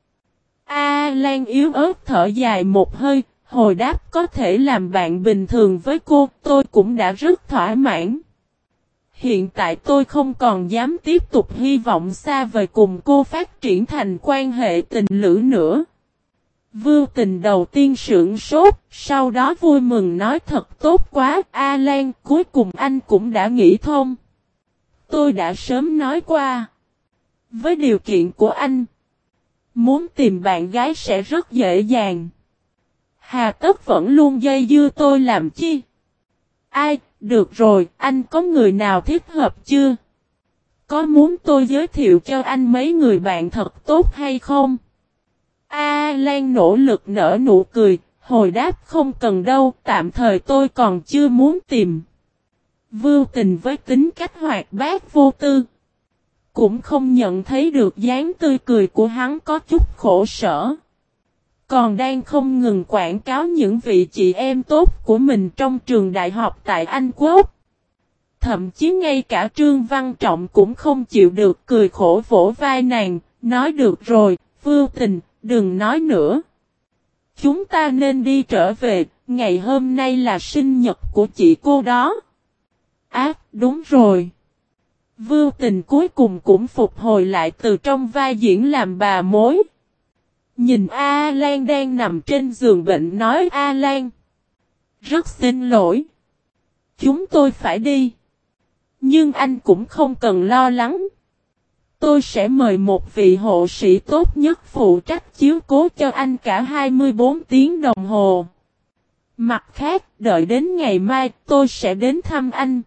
A Lan yếu ớt thở dài một hơi, hồi đáp có thể làm bạn bình thường với cô, tôi cũng đã rất thỏa mãn. Hiện tại tôi không còn dám tiếp tục hy vọng xa vời cùng cô phát triển thành quan hệ tình lữ nữa. Vưu Tình đầu tiên sửng sốt, sau đó vui mừng nói thật tốt quá, A Lan, cuối cùng anh cũng đã nghĩ thông. Tôi đã sớm nói qua. Với điều kiện của anh, muốn tìm bạn gái sẽ rất dễ dàng. Hà tất vẫn luôn dây dưa tôi làm chi? Ai, được rồi, anh có người nào thích hợp chưa? Có muốn tôi giới thiệu cho anh mấy người bạn thật tốt hay không? A Lan nỗ lực nở nụ cười, hồi đáp không cần đâu, tạm thời tôi còn chưa muốn tìm. Vưu Tình với tính cách hoạt bát vô tư, cũng không nhận thấy được dáng tươi cười của hắn có chút khổ sở. Còn đang không ngừng quảng cáo những vị chị em tốt của mình trong trường đại học tại Anh Quốc. Thậm chí ngay cả Trương Văn Trọng cũng không chịu được cười khổ vỗ vai nàng, nói được rồi, Vưu Tình, đừng nói nữa. Chúng ta nên đi trở về, ngày hôm nay là sinh nhật của chị cô đó. Á, đúng rồi. Vưu Tình cuối cùng cũng phục hồi lại từ trong vai diễn làm bà mối. Nhìn A Lan đang nằm trên giường bệnh nói A Lan. Rất xin lỗi. Chúng tôi phải đi. Nhưng anh cũng không cần lo lắng. Tôi sẽ mời một vị hộ sĩ tốt nhất phụ trách chiếu cố cho anh cả hai mươi bốn tiếng đồng hồ. Mặt khác, đợi đến ngày mai tôi sẽ đến thăm anh.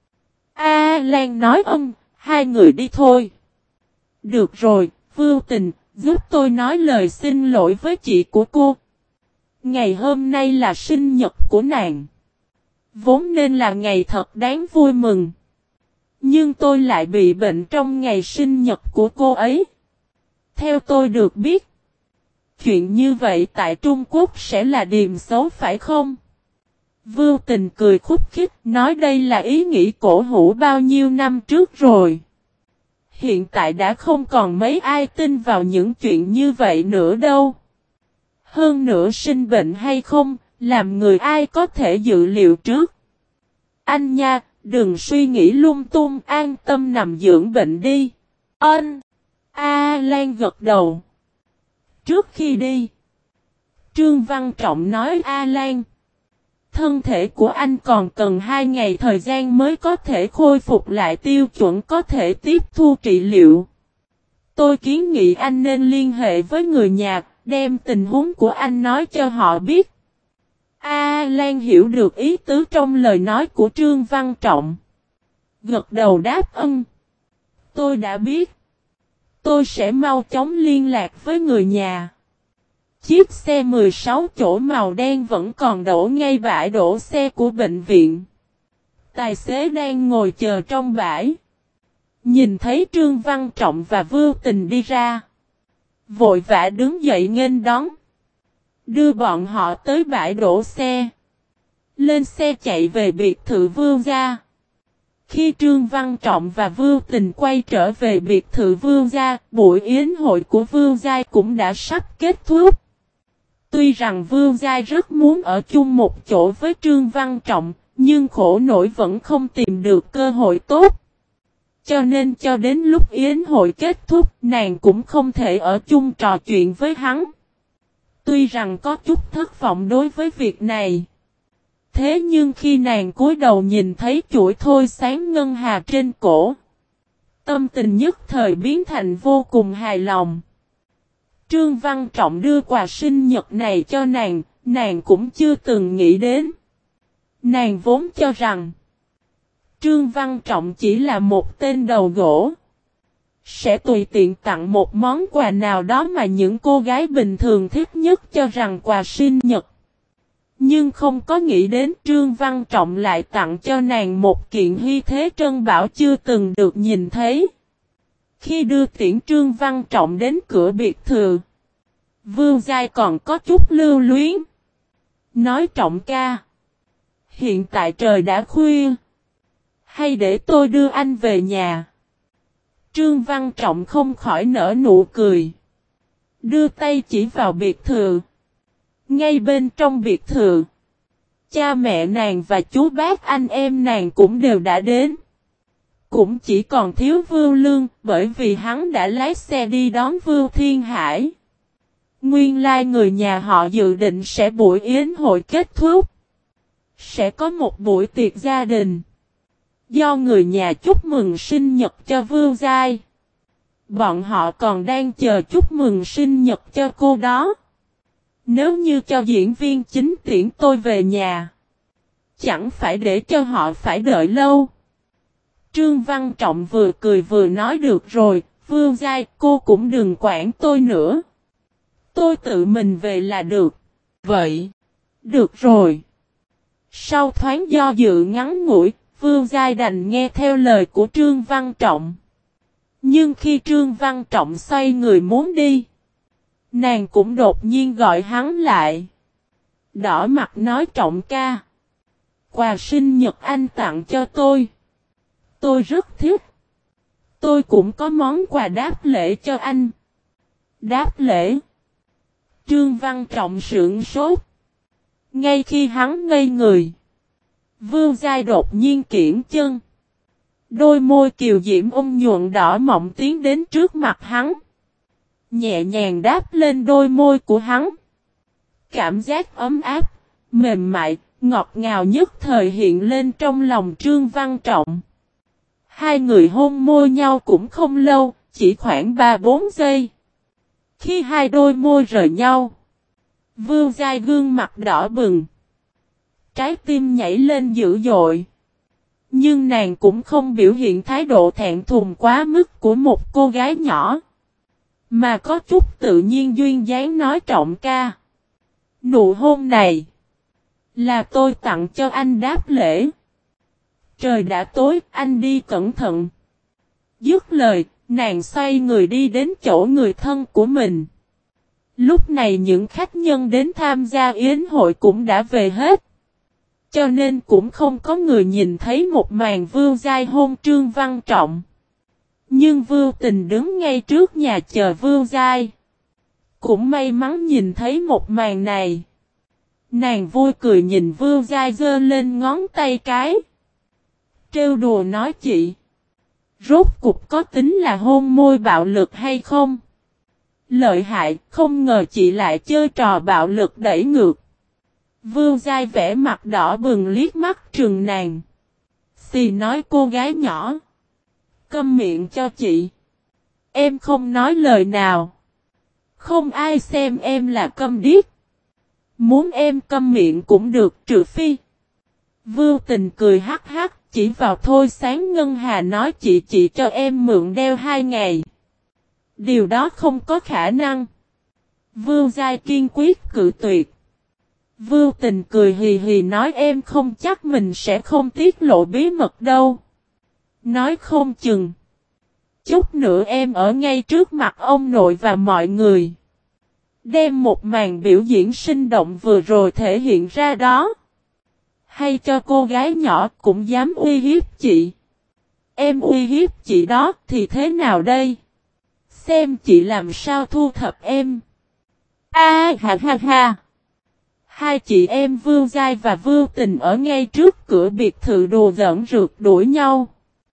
A Lan nói ông, hai người đi thôi. Được rồi, Vưu Tình, giúp tôi nói lời xin lỗi với chị của cô. Ngày hôm nay là sinh nhật của nàng. Vốn nên là ngày thật đáng vui mừng. Nhưng tôi lại bị bệnh trong ngày sinh nhật của cô ấy. Theo tôi được biết, chuyện như vậy tại Trung Quốc sẽ là điềm xấu phải không? Vưu Tình cười khúc khích nói đây là ý nghĩ cổ hủ bao nhiêu năm trước rồi. Hiện tại đã không còn mấy ai tin vào những chuyện như vậy nữa đâu. Hơn nữa sinh bệnh hay không, làm người ai có thể dự liệu trước. Anh nha, đừng suy nghĩ lung tung, an tâm nằm dưỡng bệnh đi. Ân. A Lan gật đầu. Trước khi đi, Trương Văn Trọng nói A Lan. Thân thể của anh còn cần hai ngày thời gian mới có thể khôi phục lại tiêu chuẩn có thể tiếp thu trị liệu. Tôi kiến nghị anh nên liên hệ với người nhà, đem tình huống của anh nói cho họ biết. A Lan hiểu được ý tứ trong lời nói của Trương Văn Trọng. Gật đầu đáp ân. Tôi đã biết. Tôi sẽ mau chóng liên lạc với người nhà. Chiếc xe mười sáu chỗ màu đen vẫn còn đổ ngay bãi đổ xe của bệnh viện. Tài xế đang ngồi chờ trong bãi. Nhìn thấy Trương Văn Trọng và Vưu Tình đi ra. Vội vã đứng dậy nghênh đón. Đưa bọn họ tới bãi đổ xe. Lên xe chạy về biệt thự Vưu gia. Khi Trương Văn Trọng và Vưu Tình quay trở về biệt thự Vưu gia, buổi yến hội của Vưu gia cũng đã sắp kết thúc. Tuy rằng Vưu gia rất muốn ở chung một chỗ với Trương Văn Trọng, nhưng khổ nổi vẫn không tìm được cơ hội tốt. Cho nên cho đến lúc yến hội kết thúc, nàng cũng không thể ở chung trò chuyện với hắn. Tuy rằng có chút thất vọng đối với việc này. Thế nhưng khi nàng cúi đầu nhìn thấy chuỗi thôi sáng ngân hà trên cổ, tâm tình nhất thời biến thành vô cùng hài lòng. Trương Văn Trọng đưa quà sinh nhật này cho nàng, nàng cũng chưa từng nghĩ đến. Nàng vốn cho rằng Trương Văn Trọng chỉ là một tên đầu gỗ, sẽ tùy tiện tặng một món quà nào đó mà những cô gái bình thường thích nhất cho rằng quà sinh nhật. Nhưng không có nghĩ đến Trương Văn Trọng lại tặng cho nàng một kiện hy thế trân bảo chưa từng được nhìn thấy. Khi đưa tiễn Trương Văn Trọng đến cửa biệt thự, Vưu Giai còn có chút lưu luyến. Nói Trọng ca, hiện tại trời đã khuya, hay để tôi đưa anh về nhà. Trương Văn Trọng không khỏi nở nụ cười, đưa tay chỉ vào biệt thự. Ngay bên trong biệt thự, cha mẹ nàng và chú bác anh em nàng cũng đều đã đến. Cũng chỉ còn thiếu Vưu Lương, bởi vì hắn đã lái xe đi đón Vưu Thiên Hải. Nguyên lai người nhà họ dự định sẽ buổi yến hội kết thúc, sẽ có một buổi tiệc gia đình, do người nhà chúc mừng sinh nhật cho Vưu Giai. Bọn họ còn đang chờ chúc mừng sinh nhật cho cô đó. Nếu như cho diễn viên chính tiễn tôi về nhà, chẳng phải để cho họ phải đợi lâu. Trương Văn Trọng vừa cười vừa nói được rồi, Vưu Giai, cô cũng đừng quản tôi nữa. Tôi tự mình về là được. Vậy, được rồi. Sau thoáng do dự ngắn ngủi, Vưu Giai đành nghe theo lời của Trương Văn Trọng. Nhưng khi Trương Văn Trọng xoay người muốn đi, nàng cũng đột nhiên gọi hắn lại. Đỏ mặt nói Trọng ca, quà sinh nhật anh tặng cho tôi, tôi rất thích. Tôi cũng có món quà đáp lễ cho anh. Đáp lễ? Trương Văn Trọng sửng sốt. Ngay khi hắn ngây người, Vưu Giai đột nhiên kiễng chân. Đôi môi kiều diễm ôn nhuận đỏ mọng tiến đến trước mặt hắn, nhẹ nhàng đáp lên đôi môi của hắn. Cảm giác ấm áp, mềm mại, ngọt ngào nhất thời hiện lên trong lòng Trương Văn Trọng. Hai người hôn môi nhau cũng không lâu, chỉ khoảng ba bốn giây. Khi hai đôi môi rời nhau, Vưu Giai gương mặt đỏ bừng, trái tim nhảy lên dữ dội. Nhưng nàng cũng không biểu hiện thái độ thẹn thùng quá mức của một cô gái nhỏ, mà có chút tự nhiên duyên dáng nói Trọng ca, nụ hôn này là tôi tặng cho anh đáp lễ. Trời đã tối, anh đi cẩn thận. Dứt lời, nàng xoay người đi đến chỗ người thân của mình. Lúc này những khách nhân đến tham gia yến hội cũng đã về hết, cho nên cũng không có người nhìn thấy một màn Vưu Giai hôn Trương Văn Trọng. Nhưng Vưu Tình đứng ngay trước nhà chờ Vưu Giai, cũng may mắn nhìn thấy một màn này. Nàng vui cười nhìn Vưu Giai giơ lên ngón tay cái, trêu đùa nói chị, rốt cục có tính là hôn môi bạo lực hay không? Lợi hại, không ngờ chị lại chơi trò bạo lực đẩy ngược. Vưu Giai vẽ mặt đỏ bừng liếc mắt trừng nàng. Xì nói cô gái nhỏ, câm miệng cho chị. Em không nói lời nào, không ai xem em là câm điếc. Muốn em câm miệng cũng được, trừ phi. Vưu Tình cười hắc hắc, chỉ vào Thôi Sáng Ngân Hà nói chị chị cho em mượn đeo hai ngày. Điều đó không có khả năng. Vưu Giai kiên quyết cự tuyệt. Vưu Tình cười hì hì nói em không chắc mình sẽ không tiết lộ bí mật đâu. Nói không chừng, chút nữa em ở ngay trước mặt ông nội và mọi người, đem một màn biểu diễn sinh động vừa rồi thể hiện ra đó. Hay cho cô gái nhỏ cũng dám uy hiếp chị. Em uy hiếp chị đó thì thế nào đây? Xem chị làm sao thu thập em. A ha ha ha. Hai chị em Vưu Giai và Vưu Tình ở ngay trước cửa biệt thự đùa giỡn rượt đuổi nhau.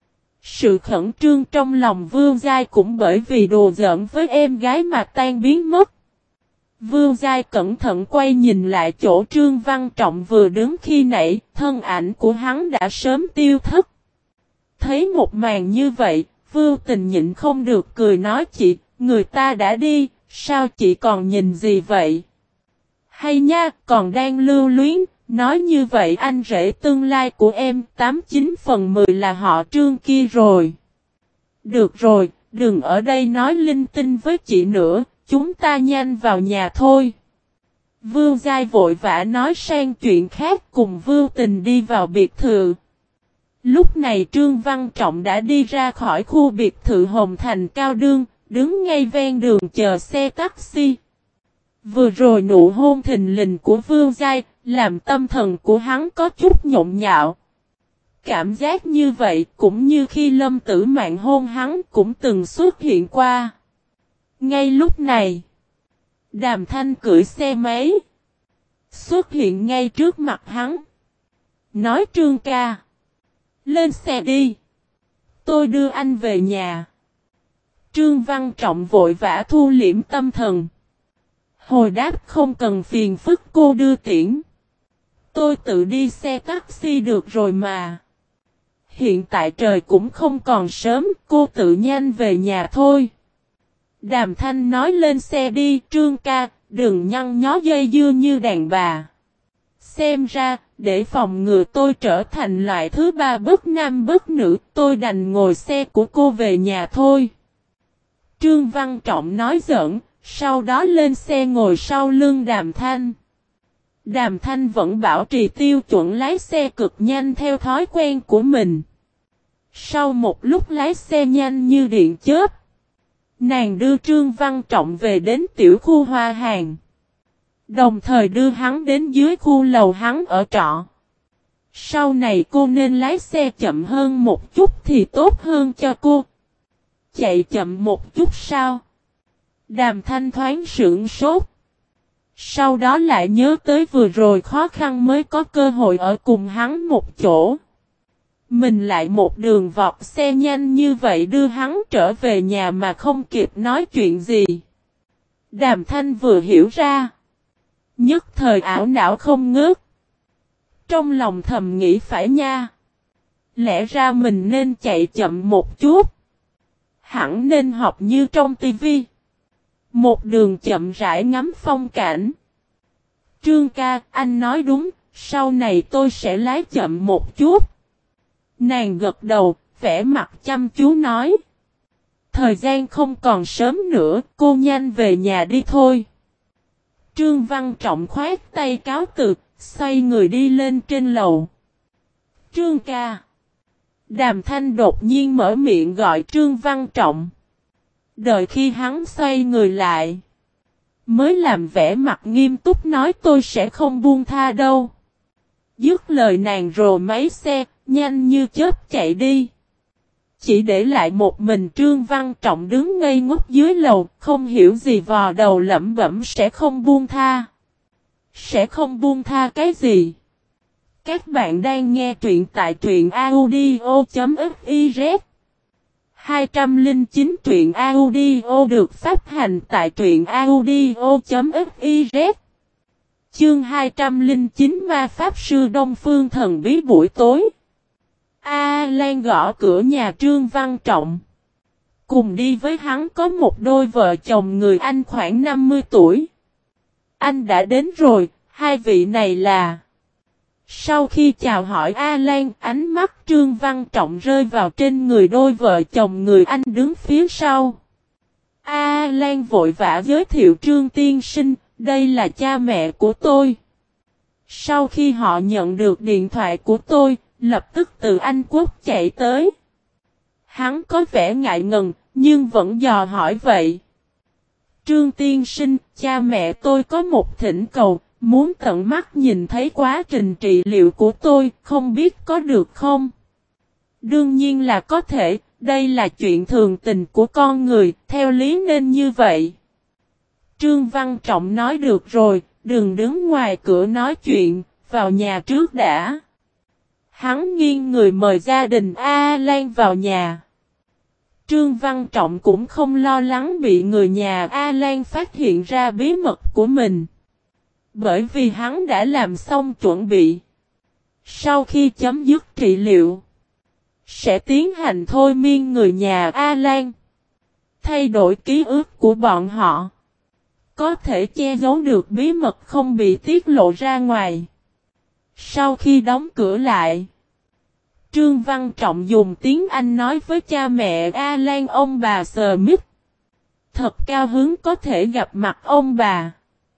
Sự khẩn trương trong lòng Vưu Giai cũng bởi vì đùa giỡn với em gái mà tan biến mất. Vưu Giai cẩn thận quay nhìn lại chỗ Trương Văn Trọng vừa đứng khi nãy, thân ảnh của hắn đã sớm tiêu thất. Thấy một màn như vậy, Vưu Tình nhịn không được cười nói chị, người ta đã đi, sao chị còn nhìn gì vậy? Hay nha, còn đang lưu luyến, nói như vậy anh rể tương lai của em tám chín phần mười là họ Trương kia rồi. Được rồi, đừng ở đây nói linh tinh với chị nữa, chúng ta nhanh vào nhà thôi. Vưu Giai vội vã nói sang chuyện khác cùng Vưu Tình đi vào biệt thự. Lúc này Trương Văn Trọng đã đi ra khỏi khu biệt thự Hồng Thành Cao Đương, đứng ngay ven đường chờ xe taxi. Vừa rồi nụ hôn thình lình của Vưu Giai, làm tâm thần của hắn có chút nhộn nhạo. Cảm giác như vậy cũng như khi Lâm Tử Mạn hôn hắn cũng từng xuất hiện qua. Ngay lúc này, Đàm Thanh cưỡi xe máy, xuất hiện ngay trước mặt hắn. Nói Trương ca, lên xe đi, tôi đưa anh về nhà. Trương Văn Trọng vội vã thu liễm tâm thần. Hồi đáp không cần phiền phức cô đưa tiễn. Tôi tự đi xe taxi được rồi mà. Hiện tại trời cũng không còn sớm, cô tự nhanh về nhà thôi. Đàm Thanh nói lên xe đi, Trương ca, đừng nhăn nhó dây dưa như đàn bà. Xem ra, để phòng ngừa tôi trở thành loại thứ ba bất nam bất nữ, tôi đành ngồi xe của cô về nhà thôi. Trương Văn Trọng nói giỡn, sau đó lên xe ngồi sau lưng Đàm Thanh. Đàm Thanh vẫn bảo trì tiêu chuẩn lái xe cực nhanh theo thói quen của mình. Sau một lúc lái xe nhanh như điện chớp, nàng đưa Trương Văn Trọng về đến tiểu khu Hoa Hàng. Đồng thời đưa hắn đến dưới khu lầu hắn ở trọ. Sau này cô nên lái xe chậm hơn một chút thì tốt hơn cho cô. Chạy chậm một chút sao? Đàm Thanh thoáng sửng sốt. Sau đó lại nhớ tới vừa rồi khó khăn mới có cơ hội ở cùng hắn một chỗ. Mình lại một đường vọt xe nhanh như vậy đưa hắn trở về nhà mà không kịp nói chuyện gì. Đàm Thanh vừa hiểu ra, nhất thời ảo não không ngớt. Trong lòng thầm nghĩ phải nha. Lẽ ra mình nên chạy chậm một chút. Hẳn nên học như trong tivi. Một đường chậm rãi ngắm phong cảnh. Trương ca, anh nói đúng, sau này tôi sẽ lái chậm một chút. Nàng gật đầu, vẻ mặt chăm chú nói. Thời gian không còn sớm nữa, cô nhanh về nhà đi thôi. Trương Văn Trọng khoát tay cáo từ, xoay người đi lên trên lầu. Trương ca. Đàm Thanh đột nhiên mở miệng gọi Trương Văn Trọng. Đợi khi hắn xoay người lại, mới làm vẻ mặt nghiêm túc nói tôi sẽ không buông tha đâu. Dứt lời nàng rồ máy xe, nhanh như chớp chạy đi. Chỉ để lại một mình Trương Văn Trọng đứng ngây ngốc dưới lầu, không hiểu gì vò đầu lẩm bẩm sẽ không buông tha. Sẽ không buông tha cái gì? Các bạn đang nghe truyện tại truyện audio.fiz. hai trăm lẻ chín truyện audio được phát hành tại truyện audio.fiz. Chương hai trăm lẻ chín Ma Pháp Sư Đông Phương Thần Bí buổi tối. A Lan gõ cửa nhà Trương Văn Trọng. Cùng đi với hắn có một đôi vợ chồng người Anh khoảng năm mươi tuổi. Anh đã đến rồi, hai vị này là... Sau khi chào hỏi A Lan, ánh mắt Trương Văn Trọng rơi vào trên người đôi vợ chồng người Anh đứng phía sau. A Lan vội vã giới thiệu Trương tiên sinh, đây là cha mẹ của tôi. Sau khi họ nhận được điện thoại của tôi, lập tức từ Anh Quốc chạy tới. Hắn có vẻ ngại ngần, nhưng vẫn dò hỏi vậy. Trương tiên sinh, cha mẹ tôi có một thỉnh cầu, muốn tận mắt nhìn thấy quá trình trị liệu của tôi, không biết có được không? Đương nhiên là có thể, đây là chuyện thường tình của con người, theo lý nên như vậy. Trương Văn Trọng nói được rồi, đừng đứng ngoài cửa nói chuyện, vào nhà trước đã. Hắn nghiêng người mời gia đình A Lan vào nhà. Trương Văn Trọng cũng không lo lắng bị người nhà A Lan phát hiện ra bí mật của mình. Bởi vì hắn đã làm xong chuẩn bị. Sau khi chấm dứt trị liệu, sẽ tiến hành thôi miên người nhà A Lan. Thay đổi ký ức của bọn họ. Có thể che giấu được bí mật không bị tiết lộ ra ngoài. Sau khi đóng cửa lại, Trương Văn Trọng dùng tiếng Anh nói với cha mẹ A Lan ông bà Smith. Thật cao hứng có thể gặp mặt ông bà.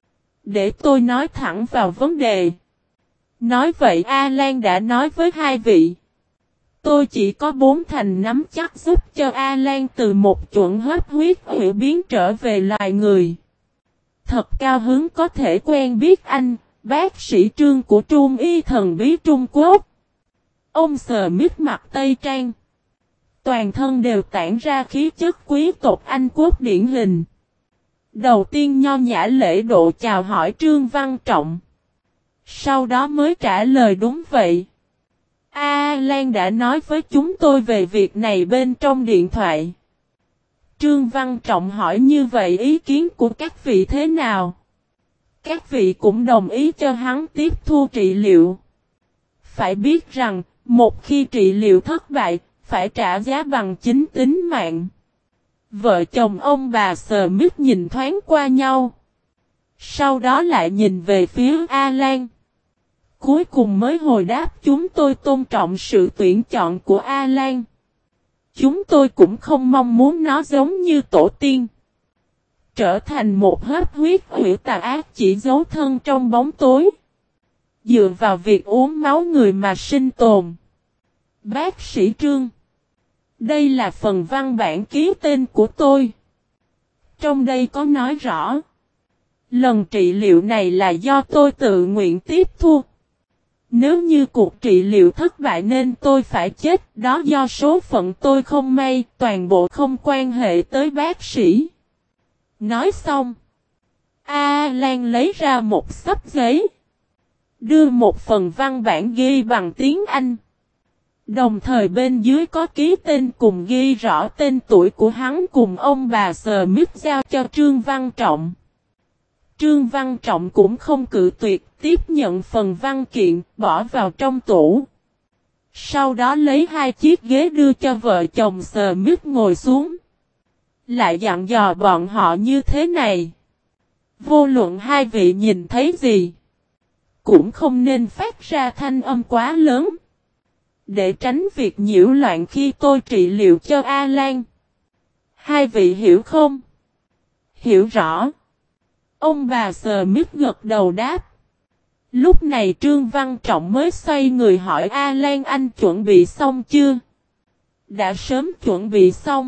Để tôi nói thẳng vào vấn đề. Nói vậy A Lan đã nói với hai vị. Tôi chỉ có bốn thành nắm chắc giúp cho A Lan từ một chuẩn hấp huyết hủy biến trở về loài người. Thật cao hứng có thể quen biết anh, bác sĩ Trương của Trung y thần bí Trung Quốc. Ông sờ mít mặt Tây Trang. Toàn thân đều tản ra khí chất quý tộc Anh quốc điển hình. Đầu tiên nho nhã lễ độ chào hỏi Trương Văn Trọng. Sau đó mới trả lời đúng vậy. A Lan đã nói với chúng tôi về việc này bên trong điện thoại. Trương Văn Trọng hỏi như vậy ý kiến của các vị thế nào? Các vị cũng đồng ý cho hắn tiếp thu trị liệu. Phải biết rằng, một khi trị liệu thất bại, phải trả giá bằng chính tính mạng. Vợ chồng ông bà Smith nhìn thoáng qua nhau. Sau đó lại nhìn về phía A Lan. Cuối cùng mới hồi đáp chúng tôi tôn trọng sự tuyển chọn của A Lan. Chúng tôi cũng không mong muốn nó giống như tổ tiên. Trở thành một hấp huyết hủy tà ác chỉ giấu thân trong bóng tối. Dựa vào việc uống máu người mà sinh tồn. Bác sĩ Trương. Đây là phần văn bản ký tên của tôi. Trong đây có nói rõ. Lần trị liệu này là do tôi tự nguyện tiếp thu. Nếu như cuộc trị liệu thất bại nên tôi phải chết, đó do số phận tôi không may, toàn bộ không quan hệ tới bác sĩ. Nói xong, A Lan lấy ra một xấp giấy, đưa một phần văn bản ghi bằng tiếng Anh. Đồng thời bên dưới có ký tên cùng ghi rõ tên tuổi của hắn cùng ông bà Smith giao cho Trương Văn Trọng. Trương Văn Trọng cũng không cự tuyệt, tiếp nhận phần văn kiện, bỏ vào trong tủ. Sau đó lấy hai chiếc ghế đưa cho vợ chồng Smith ngồi xuống. Lại dặn dò bọn họ như thế này. Vô luận hai vị nhìn thấy gì, cũng không nên phát ra thanh âm quá lớn. Để tránh việc nhiễu loạn khi tôi trị liệu cho A Lan. Hai vị hiểu không? Hiểu rõ. Ông bà Smith gật đầu đáp. Lúc này Trương Văn Trọng mới xoay người hỏi A Lan anh chuẩn bị xong chưa? Đã sớm chuẩn bị xong.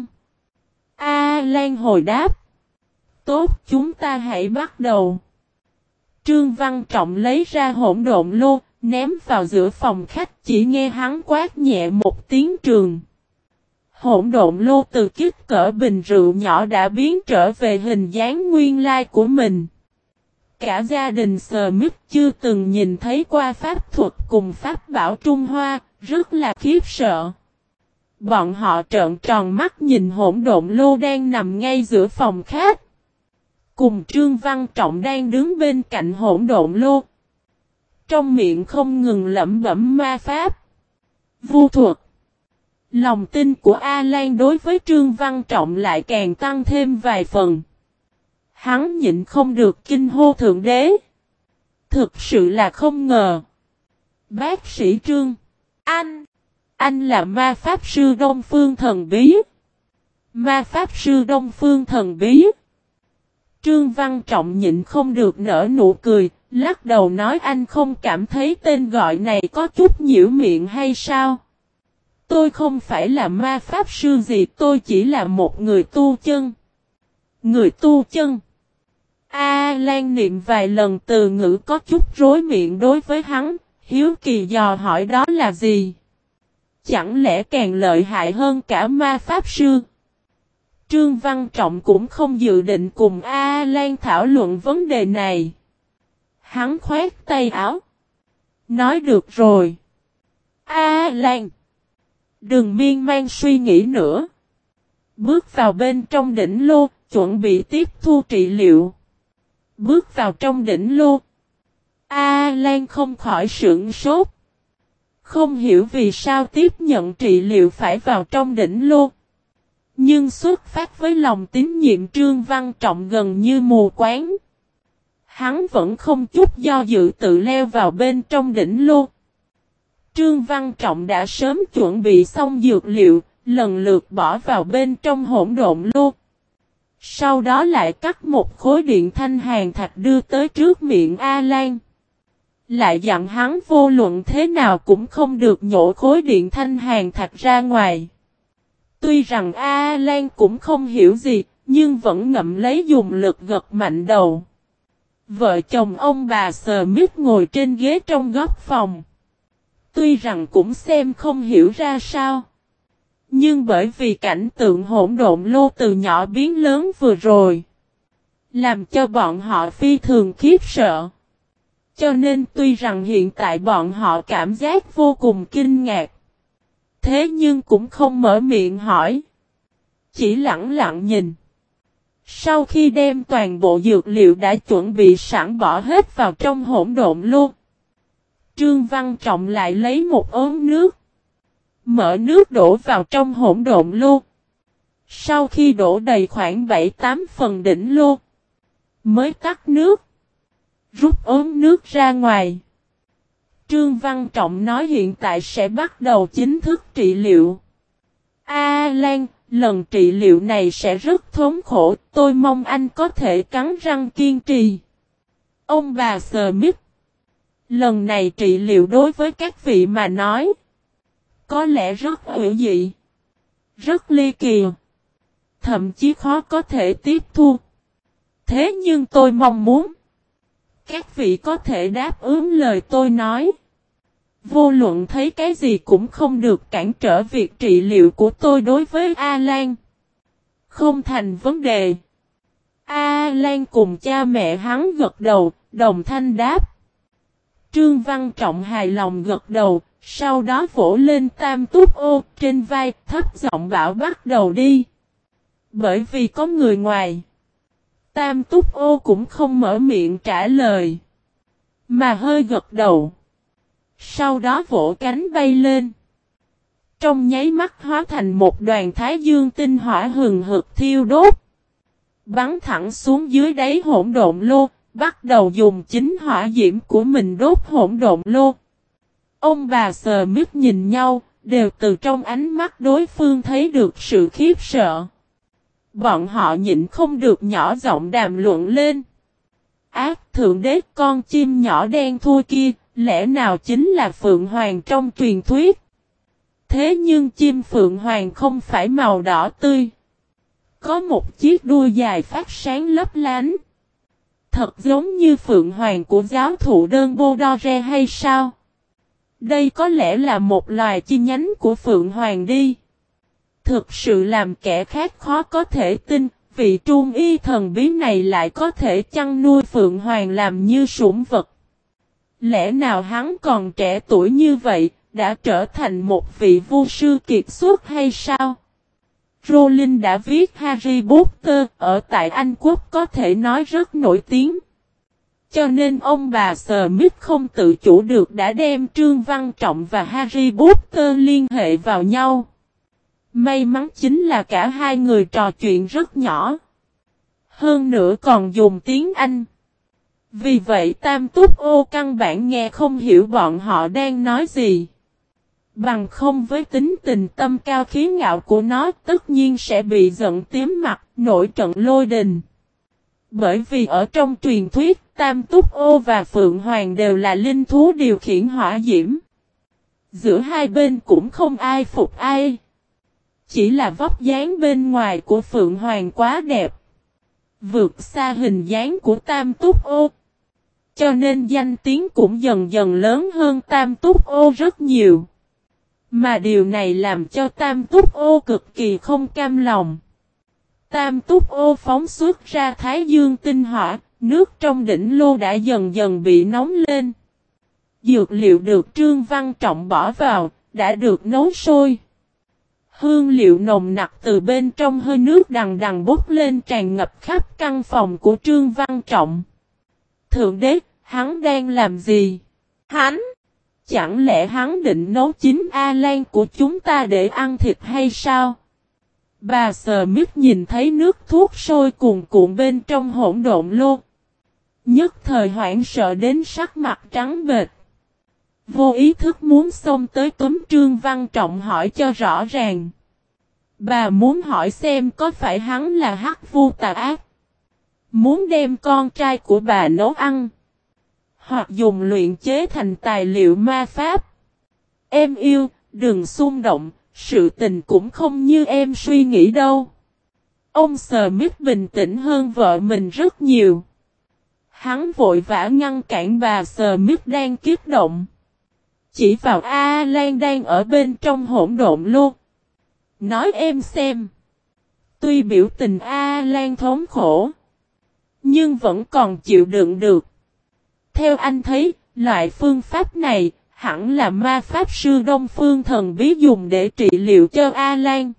A Lan hồi đáp. Tốt, chúng ta hãy bắt đầu. Trương Văn Trọng lấy ra hỗn độn lô, ném vào giữa phòng khách, chỉ nghe hắn quát nhẹ một tiếng trường. Hỗn độn lô từ kích cỡ bình rượu nhỏ đã biến trở về hình dáng nguyên lai của mình. Cả gia đình Smith chưa từng nhìn thấy qua pháp thuật cùng pháp bảo Trung Hoa, rất là khiếp sợ. Bọn họ trợn tròn mắt nhìn hỗn độn lô đang nằm ngay giữa phòng khách. Cùng Trương Văn Trọng đang đứng bên cạnh hỗn độn lô. Trong miệng không ngừng lẩm bẩm ma pháp, vu thuật. Lòng tin của A Lan đối với Trương Văn Trọng lại càng tăng thêm vài phần. Hắn nhịn không được kinh hô thượng đế. Thực sự là không ngờ. Bác sĩ Trương. Anh. Anh là ma pháp sư Đông Phương thần bí. Ma pháp sư Đông Phương thần bí. Trương Văn Trọng nhịn không được nở nụ cười. Lắc đầu nói anh không cảm thấy tên gọi này có chút nhiễu miệng hay sao? Tôi không phải là ma pháp sư gì, tôi chỉ là một người tu chân. Người tu chân. A Lan niệm vài lần từ ngữ có chút rối miệng đối với hắn, hiếu kỳ dò hỏi đó là gì? Chẳng lẽ càng lợi hại hơn cả ma pháp sư? Trương Văn Trọng cũng không dự định cùng A Lan thảo luận vấn đề này. Hắn khoét tay áo. Nói được rồi. A Lan. Đừng miên man suy nghĩ nữa. Bước vào bên trong đỉnh lô, chuẩn bị tiếp thu trị liệu. Bước vào trong đỉnh lô. A Lan không khỏi sửng sốt. Không hiểu vì sao tiếp nhận trị liệu phải vào trong đỉnh lô. Nhưng xuất phát với lòng tín nhiệm Trương Văn Trọng gần như mù quáng. Hắn vẫn không chút do dự tự leo vào bên trong đỉnh lô. Trương Văn Trọng đã sớm chuẩn bị xong dược liệu, lần lượt bỏ vào bên trong hỗn độn lô. Sau đó lại cắt một khối điện thanh hàn thạch đưa tới trước miệng A Lan. Lại dặn hắn vô luận thế nào cũng không được nhổ khối điện thanh hàn thạch ra ngoài. Tuy rằng A Lan cũng không hiểu gì, nhưng vẫn ngậm lấy dùng lực gật mạnh đầu. Vợ chồng ông bà Smith ngồi trên ghế trong góc phòng. Tuy rằng cũng xem không hiểu ra sao. Nhưng bởi vì cảnh tượng hỗn độn lô từ nhỏ biến lớn vừa rồi, làm cho bọn họ phi thường khiếp sợ. Cho nên tuy rằng hiện tại bọn họ cảm giác vô cùng kinh ngạc. Thế nhưng cũng không mở miệng hỏi. Chỉ lặng lặng nhìn. Sau khi đem toàn bộ dược liệu đã chuẩn bị sẵn bỏ hết vào trong hỗn độn lô, Trương Văn Trọng lại lấy một ống nước. Mở nước đổ vào trong hỗn độn lô. Sau khi đổ đầy khoảng bảy tám phần đỉnh lô, mới tắt nước. Rút ống nước ra ngoài. Trương Văn Trọng nói hiện tại sẽ bắt đầu chính thức trị liệu. A Lan, lần trị liệu này sẽ rất thống khổ, tôi mong anh có thể cắn răng kiên trì. Ông bà Smith. Lần này trị liệu đối với các vị mà nói, có lẽ rất hữu dị, rất ly kỳ, thậm chí khó có thể tiếp thu. Thế nhưng tôi mong muốn, các vị có thể đáp ứng lời tôi nói. Vô luận thấy cái gì cũng không được cản trở việc trị liệu của tôi đối với A Lan. Không thành vấn đề. A Lan cùng cha mẹ hắn gật đầu, đồng thanh đáp. Trương Văn Trọng hài lòng gật đầu, sau đó vỗ lên Tam Túc Ô trên vai, thấp giọng bảo bắt đầu đi. Bởi vì có người ngoài, Tam Túc Ô cũng không mở miệng trả lời, mà hơi gật đầu. Sau đó vỗ cánh bay lên. Trong nháy mắt hóa thành một đoàn thái dương tinh hỏa hừng hực thiêu đốt. Bắn thẳng xuống dưới đáy hỗn độn lô, bắt đầu dùng chính hỏa diễm của mình đốt hỗn độn lô. Ông bà Smith nhìn nhau, đều từ trong ánh mắt đối phương thấy được sự khiếp sợ. Bọn họ nhịn không được nhỏ giọng đàm luận lên. Ác thượng đế, con chim nhỏ đen thui kia, lẽ nào chính là Phượng Hoàng trong truyền thuyết? Thế nhưng chim Phượng Hoàng không phải màu đỏ tươi. Có một chiếc đuôi dài phát sáng lấp lánh. Thật giống như Phượng Hoàng của giáo thụ đơn Bô Đo Re hay sao? Đây có lẽ là một loài chi nhánh của Phượng Hoàng đi. Thực sự làm kẻ khác khó có thể tin, vị trung y thần bí này lại có thể chăn nuôi Phượng Hoàng làm như sủng vật. Lẽ nào hắn còn trẻ tuổi như vậy, đã trở thành một vị vu sư kiệt xuất hay sao? Rowling đã viết Harry Potter ở tại Anh Quốc có thể nói rất nổi tiếng. Cho nên ông bà Smith không tự chủ được đã đem Trương Văn Trọng và Harry Potter liên hệ vào nhau. May mắn chính là cả hai người trò chuyện rất nhỏ. Hơn nữa còn dùng tiếng Anh. Vì vậy Tam Túc Ô căn bản nghe không hiểu bọn họ đang nói gì. Bằng không với tính tình tâm cao khí ngạo của nó tất nhiên sẽ bị giận tím mặt, nổi trận lôi đình. Bởi vì ở trong truyền thuyết, Tam Túc Ô và Phượng Hoàng đều là linh thú điều khiển hỏa diễm. Giữa hai bên cũng không ai phục ai. Chỉ là vóc dáng bên ngoài của Phượng Hoàng quá đẹp. Vượt xa hình dáng của Tam Túc Ô. Cho nên danh tiếng cũng dần dần lớn hơn Tam Túc Ô rất nhiều. Mà điều này làm cho Tam Túc Ô cực kỳ không cam lòng. Tam Túc Ô phóng xuất ra thái dương tinh hỏa, nước trong đỉnh lô đã dần dần bị nóng lên. Dược liệu được Trương Văn Trọng bỏ vào, đã được nấu sôi. Hương liệu nồng nặc từ bên trong hơi nước đằng đằng bốc lên tràn ngập khắp căn phòng của Trương Văn Trọng. Thượng đế, hắn đang làm gì? Hắn! Chẳng lẽ hắn định nấu chín A Lan của chúng ta để ăn thịt hay sao? Bà Smith nhìn thấy nước thuốc sôi cuồn cuộn bên trong hỗn độn lô. Nhất thời hoảng sợ đến sắc mặt trắng bệch. Vô ý thức muốn xông tới túm Trương Văn Trọng hỏi cho rõ ràng. Bà muốn hỏi xem có phải hắn là hắc vu tà ác, muốn đem con trai của bà nấu ăn, hoặc dùng luyện chế thành tài liệu ma pháp. Em yêu, đừng xung động, sự tình cũng không như em suy nghĩ đâu. Ông Smith bình tĩnh hơn vợ mình rất nhiều. Hắn vội vã ngăn cản bà Smith đang kích động. Chỉ vào Alan đang ở bên trong hỗn độn luôn. Nói em xem. Tuy biểu tình Alan thống khổ, nhưng vẫn còn chịu đựng được. Theo anh thấy, loại phương pháp này hẳn là ma pháp sư Đông Phương Thần Bí dùng để trị liệu cho Alan.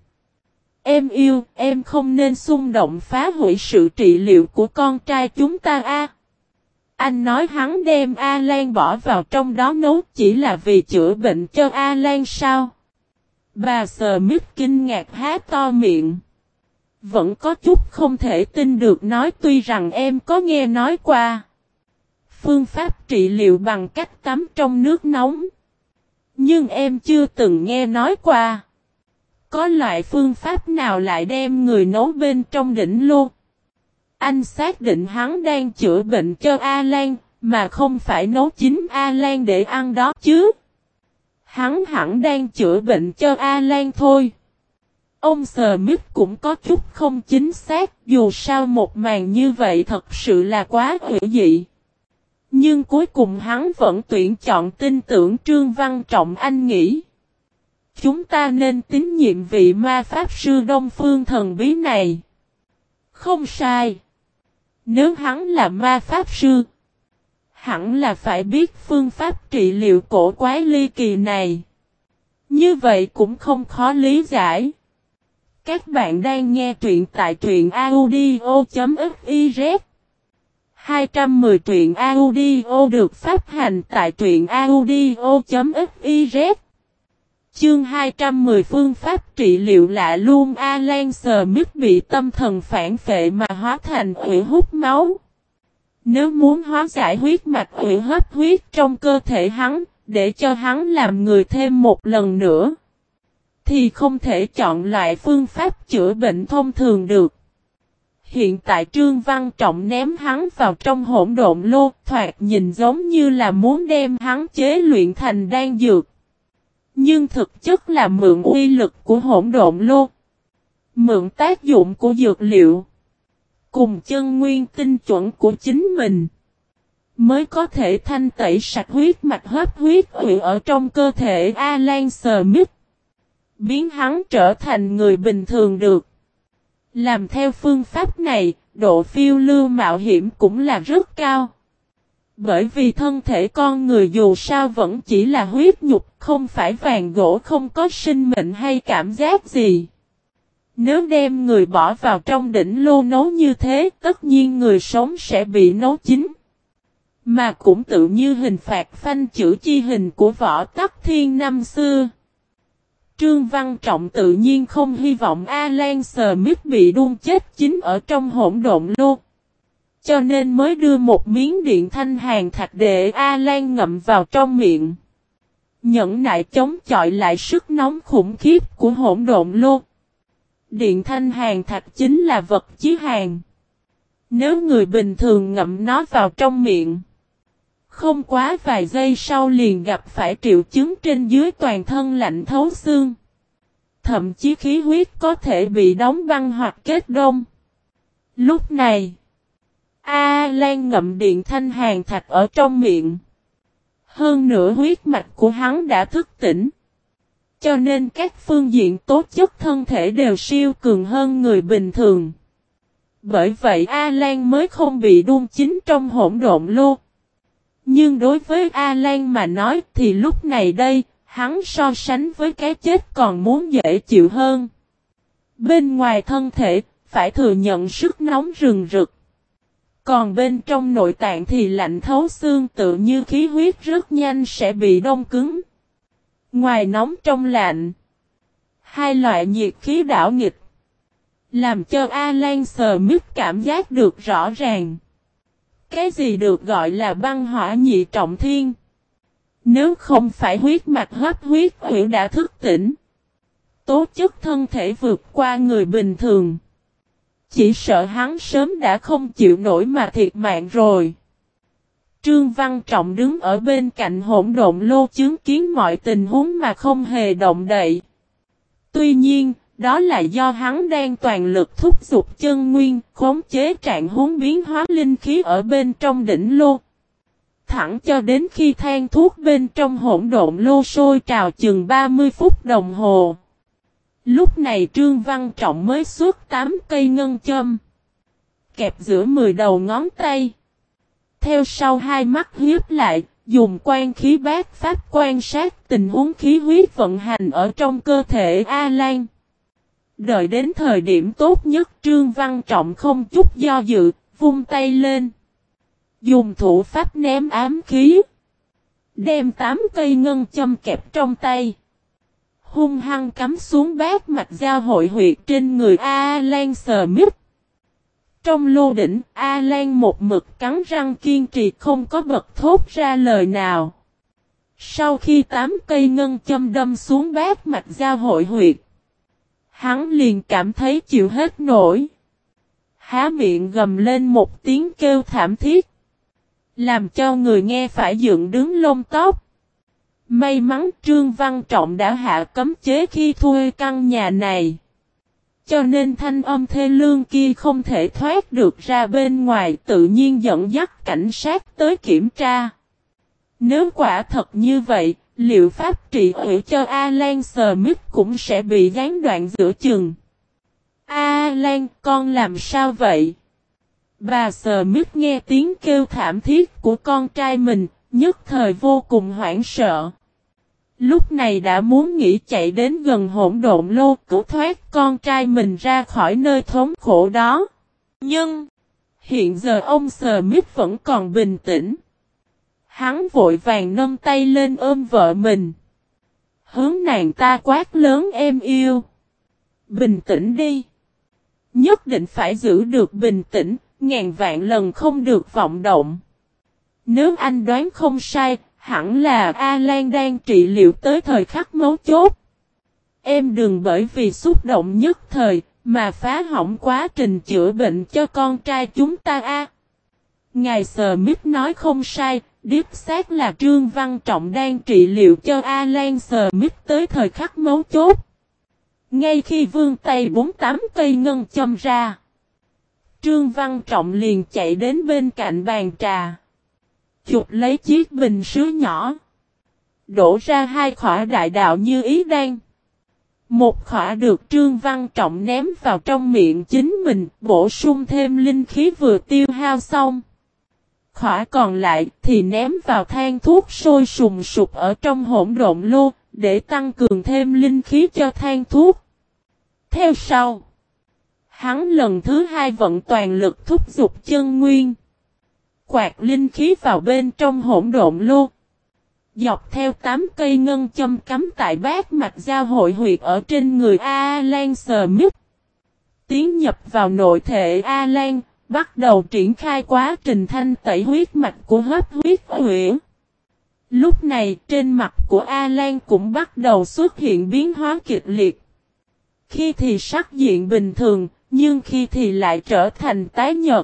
Em yêu, em không nên xung động phá hủy sự trị liệu của con trai chúng ta a. Anh nói hắn đem Alan bỏ vào trong đó nấu chỉ là vì chữa bệnh cho Alan sao? Bà Smith kinh ngạc há to miệng. Vẫn có chút không thể tin được nói tuy rằng em có nghe nói qua phương pháp trị liệu bằng cách tắm trong nước nóng. Nhưng em chưa từng nghe nói qua có loại phương pháp nào lại đem người nấu bên trong đỉnh lô. Anh xác định hắn đang chữa bệnh cho Alan, mà không phải nấu chính Alan để ăn đó chứ. Hắn hẳn đang chữa bệnh cho Alan thôi. Ông Smith cũng có chút không chính xác, dù sao một màn như vậy thật sự là quá hữu dị. Nhưng cuối cùng hắn vẫn tuyển chọn tin tưởng Trương Văn Trọng. Anh nghĩ chúng ta nên tín nhiệm vị ma pháp sư Đông Phương Thần Bí này. Không sai. Nếu hắn là ma pháp sư, hẳn là phải biết phương pháp trị liệu cổ quái ly kỳ này. Như vậy cũng không khó lý giải. Các bạn đang nghe truyện tại truyện audio chấm fiz. hai trăm mười truyện audio được phát hành tại truyện audio chấm fiz. Chương hai trăm mười phương pháp trị liệu lạ luôn. Alan Smith bị tâm thần phản phệ mà hóa thành ủy hút máu. Nếu muốn hóa giải huyết mạch ủy hấp huyết trong cơ thể hắn, để cho hắn làm người thêm một lần nữa, thì không thể chọn loại phương pháp chữa bệnh thông thường được. Hiện tại Trương Văn Trọng ném hắn vào trong hỗn độn lô, thoạt nhìn giống như là muốn đem hắn chế luyện thành đan dược. Nhưng thực chất là mượn uy lực của hỗn độn lô, mượn tác dụng của dược liệu, cùng chân nguyên tinh chuẩn của chính mình, mới có thể thanh tẩy sạch huyết mạch hấp huyết ủy ở trong cơ thể Alan Smith, biến hắn trở thành người bình thường được. Làm theo phương pháp này, độ phiêu lưu mạo hiểm cũng là rất cao. Bởi vì thân thể con người dù sao vẫn chỉ là huyết nhục, không phải vàng gỗ không có sinh mệnh hay cảm giác gì. Nếu đem người bỏ vào trong đỉnh lô nấu như thế, tất nhiên người sống sẽ bị nấu chín. Mà cũng tự như hình phạt phanh chữ chi hình của Võ Tắc Thiên năm xưa. Trương Văn Trọng tự nhiên không hy vọng Alan Smith bị đun chết chín ở trong hỗn độn lô. Cho nên mới đưa một miếng điện thanh hàn thạch để Alan ngậm vào trong miệng. Nhẫn nại chống chọi lại sức nóng khủng khiếp của hỗn độn lô. Điện thanh hàn thạch chính là vật chí hàn. Nếu người bình thường ngậm nó vào trong miệng, không quá vài giây sau liền gặp phải triệu chứng trên dưới toàn thân lạnh thấu xương. Thậm chí khí huyết có thể bị đóng băng hoặc kết đông. Lúc này, Alan ngậm điện thanh hàn thạch ở trong miệng. Hơn nữa huyết mạch của hắn đã thức tỉnh. Cho nên các phương diện tố chất thân thể đều siêu cường hơn người bình thường. Bởi vậy Alan mới không bị đun chín trong hỗn độn lô. Nhưng đối với Alan mà nói thì lúc này đây, hắn so sánh với cái chết còn muốn dễ chịu hơn. Bên ngoài thân thể, phải thừa nhận sức nóng rừng rực. Còn bên trong nội tạng thì lạnh thấu xương tự như khí huyết rất nhanh sẽ bị đông cứng. Ngoài nóng trong lạnh, hai loại nhiệt khí đảo nghịch, làm cho Alan Smith cảm giác được rõ ràng. Cái gì được gọi là băng hỏa nhị trọng thiên? Nếu không phải huyết mạch hấp huyết ủy đã thức tỉnh, tố chất thân thể vượt qua người bình thường. Chỉ sợ hắn sớm đã không chịu nổi mà thiệt mạng rồi. Trương Văn Trọng đứng ở bên cạnh hỗn độn lô chứng kiến mọi tình huống mà không hề động đậy. Tuy nhiên, đó là do hắn đang toàn lực thúc giục chân nguyên, khống chế trạng huống biến hóa linh khí ở bên trong đỉnh lô. Thẳng cho đến khi than thuốc bên trong hỗn độn lô sôi trào chừng ba mươi phút đồng hồ. Lúc này Trương Văn Trọng mới xuất tám cây ngân châm, kẹp giữa mười đầu ngón tay. Theo sau hai mắt hiếp lại, dùng quan khí bát pháp quan sát tình huống khí huyết vận hành ở trong cơ thể A Lan. Đợi đến thời điểm tốt nhất, Trương Văn Trọng không chút do dự, vung tay lên. Dùng thủ pháp ném ám khí. Đem tám cây ngân châm kẹp trong tay. Hung hăng cắm xuống bát mạch giao hội huyệt trên người A Lan Smith. Trong lô đỉnh, A Lan một mực cắn răng kiên trì không có bật thốt ra lời nào. Sau khi tám cây ngân châm đâm xuống bát mạch giao hội huyệt, hắn liền cảm thấy chịu hết nổi. Há miệng gầm lên một tiếng kêu thảm thiết, làm cho người nghe phải dựng đứng lông tóc. May mắn Trương Văn Trọng đã hạ cấm chế khi thuê căn nhà này, cho nên thanh âm thê lương kia không thể thoát được ra bên ngoài, tự nhiên dẫn dắt cảnh sát tới kiểm tra. Nếu quả thật như vậy, liệu pháp trị hủy cho Alan Smith cũng sẽ bị gián đoạn giữa chừng. Alan, con làm sao vậy? Bà Smith nghe tiếng kêu thảm thiết của con trai mình, nhất thời vô cùng hoảng sợ. Lúc này đã muốn nghĩ chạy đến gần hỗn độn lô cứu thoát con trai mình ra khỏi nơi thống khổ đó. Nhưng, hiện giờ ông Smith vẫn còn bình tĩnh. Hắn vội vàng nâng tay lên ôm vợ mình. Hướng nàng ta quát lớn, em yêu. Bình tĩnh đi. Nhất định phải giữ được bình tĩnh, ngàn vạn lần không được vọng động. Nếu anh đoán không sai, hẳn là Alan đang trị liệu tới thời khắc mấu chốt. Em đừng bởi vì xúc động nhất thời, mà phá hỏng quá trình chữa bệnh cho con trai chúng ta a. Ngài Smith nói không sai, đích xác là Trương Văn Trọng đang trị liệu cho Alan Smith tới thời khắc mấu chốt. Ngay khi vươn tay bốn tám cây ngân châm ra, Trương Văn Trọng liền chạy đến bên cạnh bàn trà, chụp lấy chiếc bình sứ nhỏ, đổ ra hai khỏa đại đạo như ý đan. Một khỏa được Trương Văn Trọng ném vào trong miệng chính mình, bổ sung thêm linh khí vừa tiêu hao xong. Khỏa còn lại thì ném vào than thuốc sôi sùng sục ở trong hỗn độn lô, để tăng cường thêm linh khí cho than thuốc. Theo sau, hắn lần thứ hai vận toàn lực thúc giục chân nguyên, quạt linh khí vào bên trong hỗn độn lô. Dọc theo tám cây ngân châm cắm tại bát mạch giao hội huyệt ở trên người Alan Smith, tiến nhập vào nội thể Alan, bắt đầu triển khai quá trình thanh tẩy huyết mạch của hấp huyết huyệt. Lúc này trên mặt của Alan cũng bắt đầu xuất hiện biến hóa kịch liệt. Khi thì sắc diện bình thường, nhưng khi thì lại trở thành tái nhợt.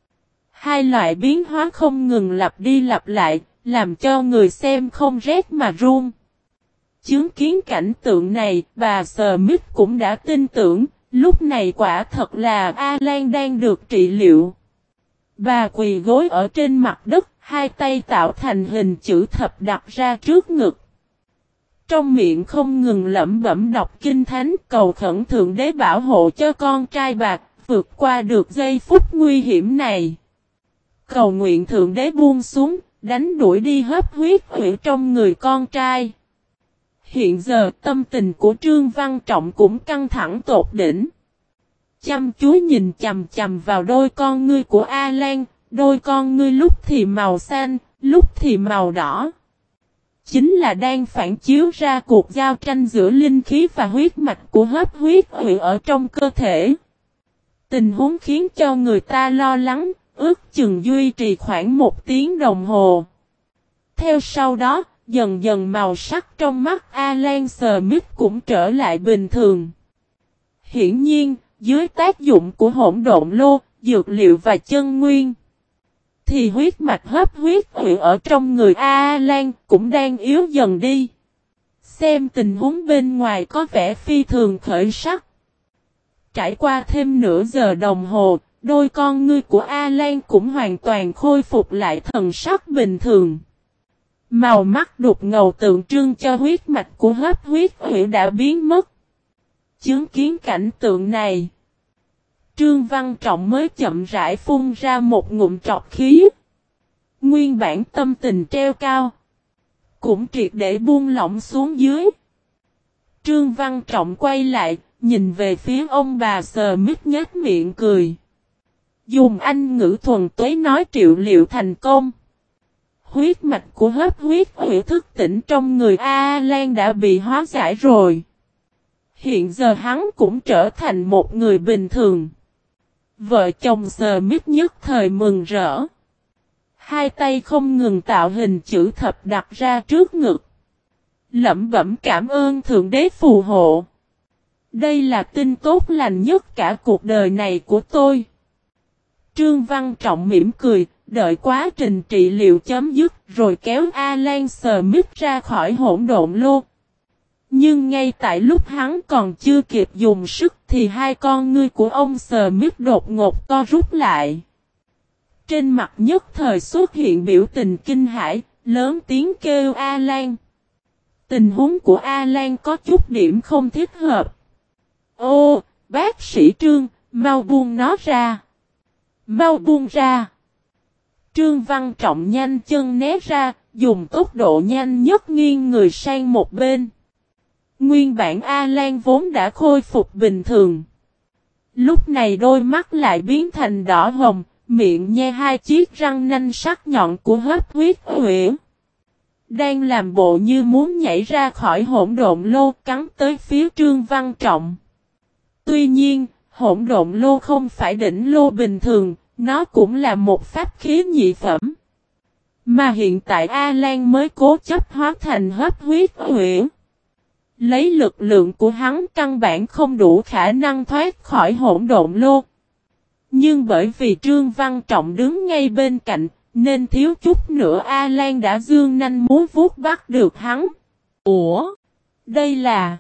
Hai loại biến hóa không ngừng lặp đi lặp lại, làm cho người xem không rét mà run. Chứng kiến cảnh tượng này, bà Smith cũng đã tin tưởng, lúc này quả thật là Alan đang được trị liệu. Bà quỳ gối ở trên mặt đất, hai tay tạo thành hình chữ thập đặt ra trước ngực. Trong miệng không ngừng lẩm bẩm đọc kinh thánh, cầu khẩn Thượng Đế bảo hộ cho con trai bà, vượt qua được giây phút nguy hiểm này. Cầu nguyện Thượng Đế buông xuống, đánh đuổi đi hấp huyết huyết trong người con trai. Hiện giờ tâm tình của Trương Văn Trọng cũng căng thẳng tột đỉnh. Chăm chú nhìn chằm chằm vào đôi con ngươi của Alan, đôi con ngươi lúc thì màu xanh, lúc thì màu đỏ. Chính là đang phản chiếu ra cuộc giao tranh giữa linh khí và huyết mạch của hấp huyết huyết ở trong cơ thể. Tình huống khiến cho người ta lo lắng, ước chừng duy trì khoảng một tiếng đồng hồ. Theo sau đó, dần dần màu sắc trong mắt Alan Smith cũng trở lại bình thường. Hiển nhiên, dưới tác dụng của hỗn độn lô, dược liệu và chân nguyên, thì huyết mạch hấp huyết hủy ở trong người Alan cũng đang yếu dần đi. Xem tình huống bên ngoài có vẻ phi thường khởi sắc. Trải qua thêm nửa giờ đồng hồ, đôi con ngươi của Alan cũng hoàn toàn khôi phục lại thần sắc bình thường. Màu mắt đục ngầu tượng trưng cho huyết mạch của hấp huyết hủy đã biến mất. Chứng kiến cảnh tượng này, Trương Văn Trọng mới chậm rãi phun ra một ngụm trọc khí. Nguyên bản tâm tình treo cao, cũng triệt để buông lỏng xuống dưới. Trương Văn Trọng quay lại, nhìn về phía ông bà Smith nhếch miệng cười. Dùng Anh ngữ thuần túy nói triệu liệu thành công. Huyết mạch của hấp huyết hủy thức tỉnh trong người Alan đã bị hóa giải rồi. Hiện giờ hắn cũng trở thành một người bình thường. Vợ chồng Smith nhất thời mừng rỡ. Hai tay không ngừng tạo hình chữ thập đặt ra trước ngực. Lẩm bẩm cảm ơn Thượng Đế phù hộ. Đây là tin tốt lành nhất cả cuộc đời này của tôi. Trương Văn Trọng mỉm cười, đợi quá trình trị liệu chấm dứt rồi kéo Alan Smith ra khỏi hỗn độn lô. Nhưng ngay tại lúc hắn còn chưa kịp dùng sức thì hai con ngươi của ông Smith đột ngột co rút lại. Trên mặt nhất thời xuất hiện biểu tình kinh hãi, lớn tiếng kêu Alan. Tình huống của Alan có chút điểm không thích hợp. Ô, bác sĩ Trương, mau buông nó ra. Mau buông ra. Trương Văn Trọng nhanh chân né ra, dùng tốc độ nhanh nhất nghiêng người sang một bên. Nguyên bản Alan vốn đã khôi phục bình thường. Lúc này đôi mắt lại biến thành đỏ hồng, miệng nhe hai chiếc răng nanh sắc nhọn của hấp huyết hủy. Đang làm bộ như muốn nhảy ra khỏi hỗn độn lô cắn tới phía Trương Văn Trọng. Tuy nhiên, hỗn độn lô không phải đỉnh lô bình thường, nó cũng là một pháp khí nhị phẩm. Mà hiện tại Alan mới cố chấp hóa thành hấp huyết hủy. Lấy lực lượng của hắn căn bản không đủ khả năng thoát khỏi hỗn độn lô. Nhưng bởi vì Trương Văn Trọng đứng ngay bên cạnh, nên thiếu chút nữa Alan đã dương nanh muốn vuốt bắt được hắn. Ủa? Đây là...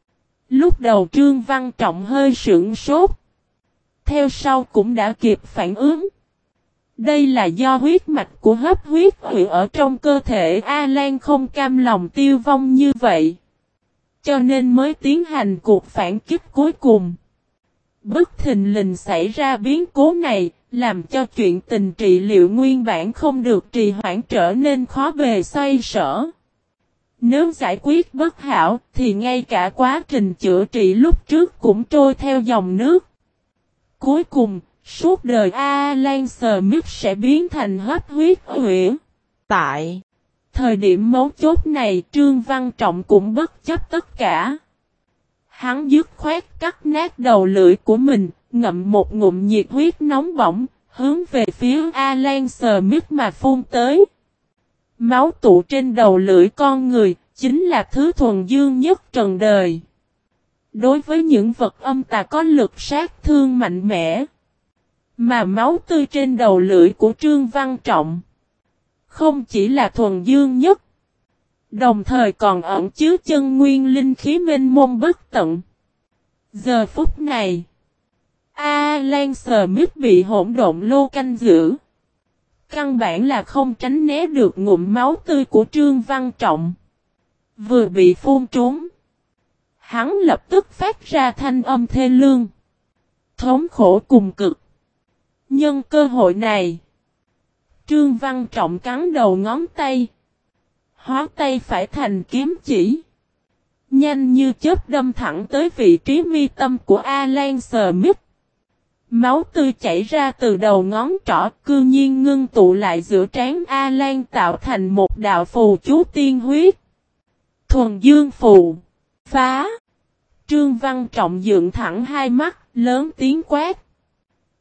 Lúc đầu Trương Văn Trọng hơi sững sốt. Theo sau cũng đã kịp phản ứng. Đây là do huyết mạch của hấp huyết hủy ở trong cơ thể Alan không cam lòng tiêu vong như vậy. Cho nên mới tiến hành cuộc phản kích cuối cùng. Bất thình lình xảy ra biến cố này, làm cho chuyện tình trị liệu nguyên bản không được trì hoãn trở nên khó bề xoay sở. Nếu giải quyết bất hảo, thì ngay cả quá trình chữa trị lúc trước cũng trôi theo dòng nước. Cuối cùng, suốt đời Alan Smith sẽ biến thành hấp huyết hủy. Tại thời điểm mấu chốt này, Trương Văn Trọng cũng bất chấp tất cả. Hắn dứt khoát cắt nát đầu lưỡi của mình, ngậm một ngụm nhiệt huyết nóng bỏng, hướng về phía Alan Smith mà phun tới. Máu tụ trên đầu lưỡi con người, chính là thứ thuần dương nhất trần đời. Đối với những vật âm tà có lực sát thương mạnh mẽ. Mà máu tươi trên đầu lưỡi của Trương Văn Trọng không chỉ là thuần dương nhất, đồng thời còn ẩn chứa chân nguyên linh khí mênh mông bất tận. Giờ phút này, Alan Smith bị hỗn độn lô canh giữ. Căn bản là không tránh né được ngụm máu tươi của Trương Văn Trọng. Vừa bị phun trúng, hắn lập tức phát ra thanh âm thê lương, thống khổ cùng cực. Nhân cơ hội này, Trương Văn Trọng cắn đầu ngón tay, hóa tay phải thành kiếm chỉ, nhanh như chớp đâm thẳng tới vị trí mi tâm của Alan Smith. Máu tươi chảy ra từ đầu ngón trỏ, cư nhiên ngưng tụ lại giữa trán Alan tạo thành một đạo phù chú tiên huyết. Thuần dương phù, phá. Trương Văn Trọng dựng thẳng hai mắt, lớn tiếng quát.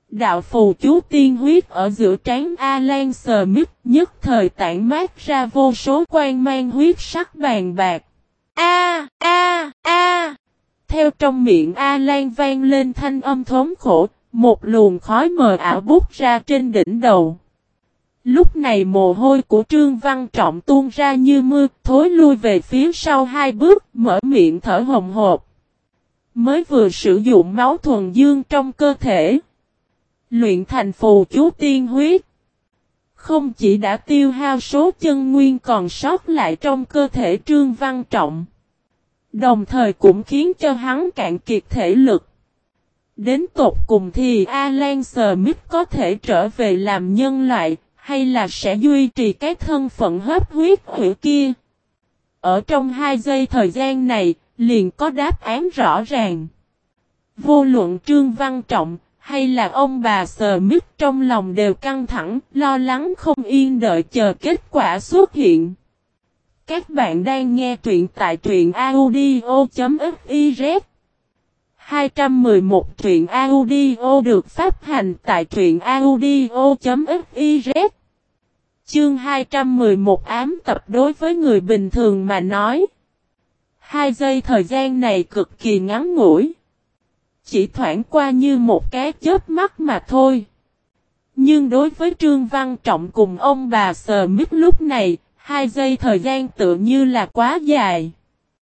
Đạo phù chú tiên huyết ở giữa trán Alan Smith nhất thời tản mát ra vô số quang mang huyết sắc vàng bạc. A a a. Theo trong miệng Alan vang lên thanh âm thống khổ, một luồng khói mờ ảo bút ra trên đỉnh đầu. Lúc này mồ hôi của Trương Văn Trọng tuôn ra như mưa, thối lui về phía sau hai bước, mở miệng thở hồng hộc. Mới vừa sử dụng máu thuần dương trong cơ thể, luyện thành phù chú tiên huyết, không chỉ đã tiêu hao số chân nguyên còn sót lại trong cơ thể Trương Văn Trọng, đồng thời cũng khiến cho hắn cạn kiệt thể lực. Đến tột cùng thì Alan Smith có thể trở về làm nhân loại, hay là sẽ duy trì cái thân phận hấp huyết hủy kia? Ở trong hai giây thời gian này, liền có đáp án rõ ràng. Vô luận Trương Văn Trọng, hay là ông bà Smith trong lòng đều căng thẳng, lo lắng không yên đợi chờ kết quả xuất hiện. Các bạn đang nghe truyện tại truyện audio.fiz. hai trăm mười một truyện audio được phát hành tại truyện audio.fiz. Chương hai trăm mười một ám tập đối với người bình thường mà nói. Hai giây thời gian này cực kỳ ngắn ngủi. Chỉ thoảng qua như một cái chớp mắt mà thôi. Nhưng đối với Trương Văn Trọng cùng ông bà Smith lúc này, hai giây thời gian tựa như là quá dài.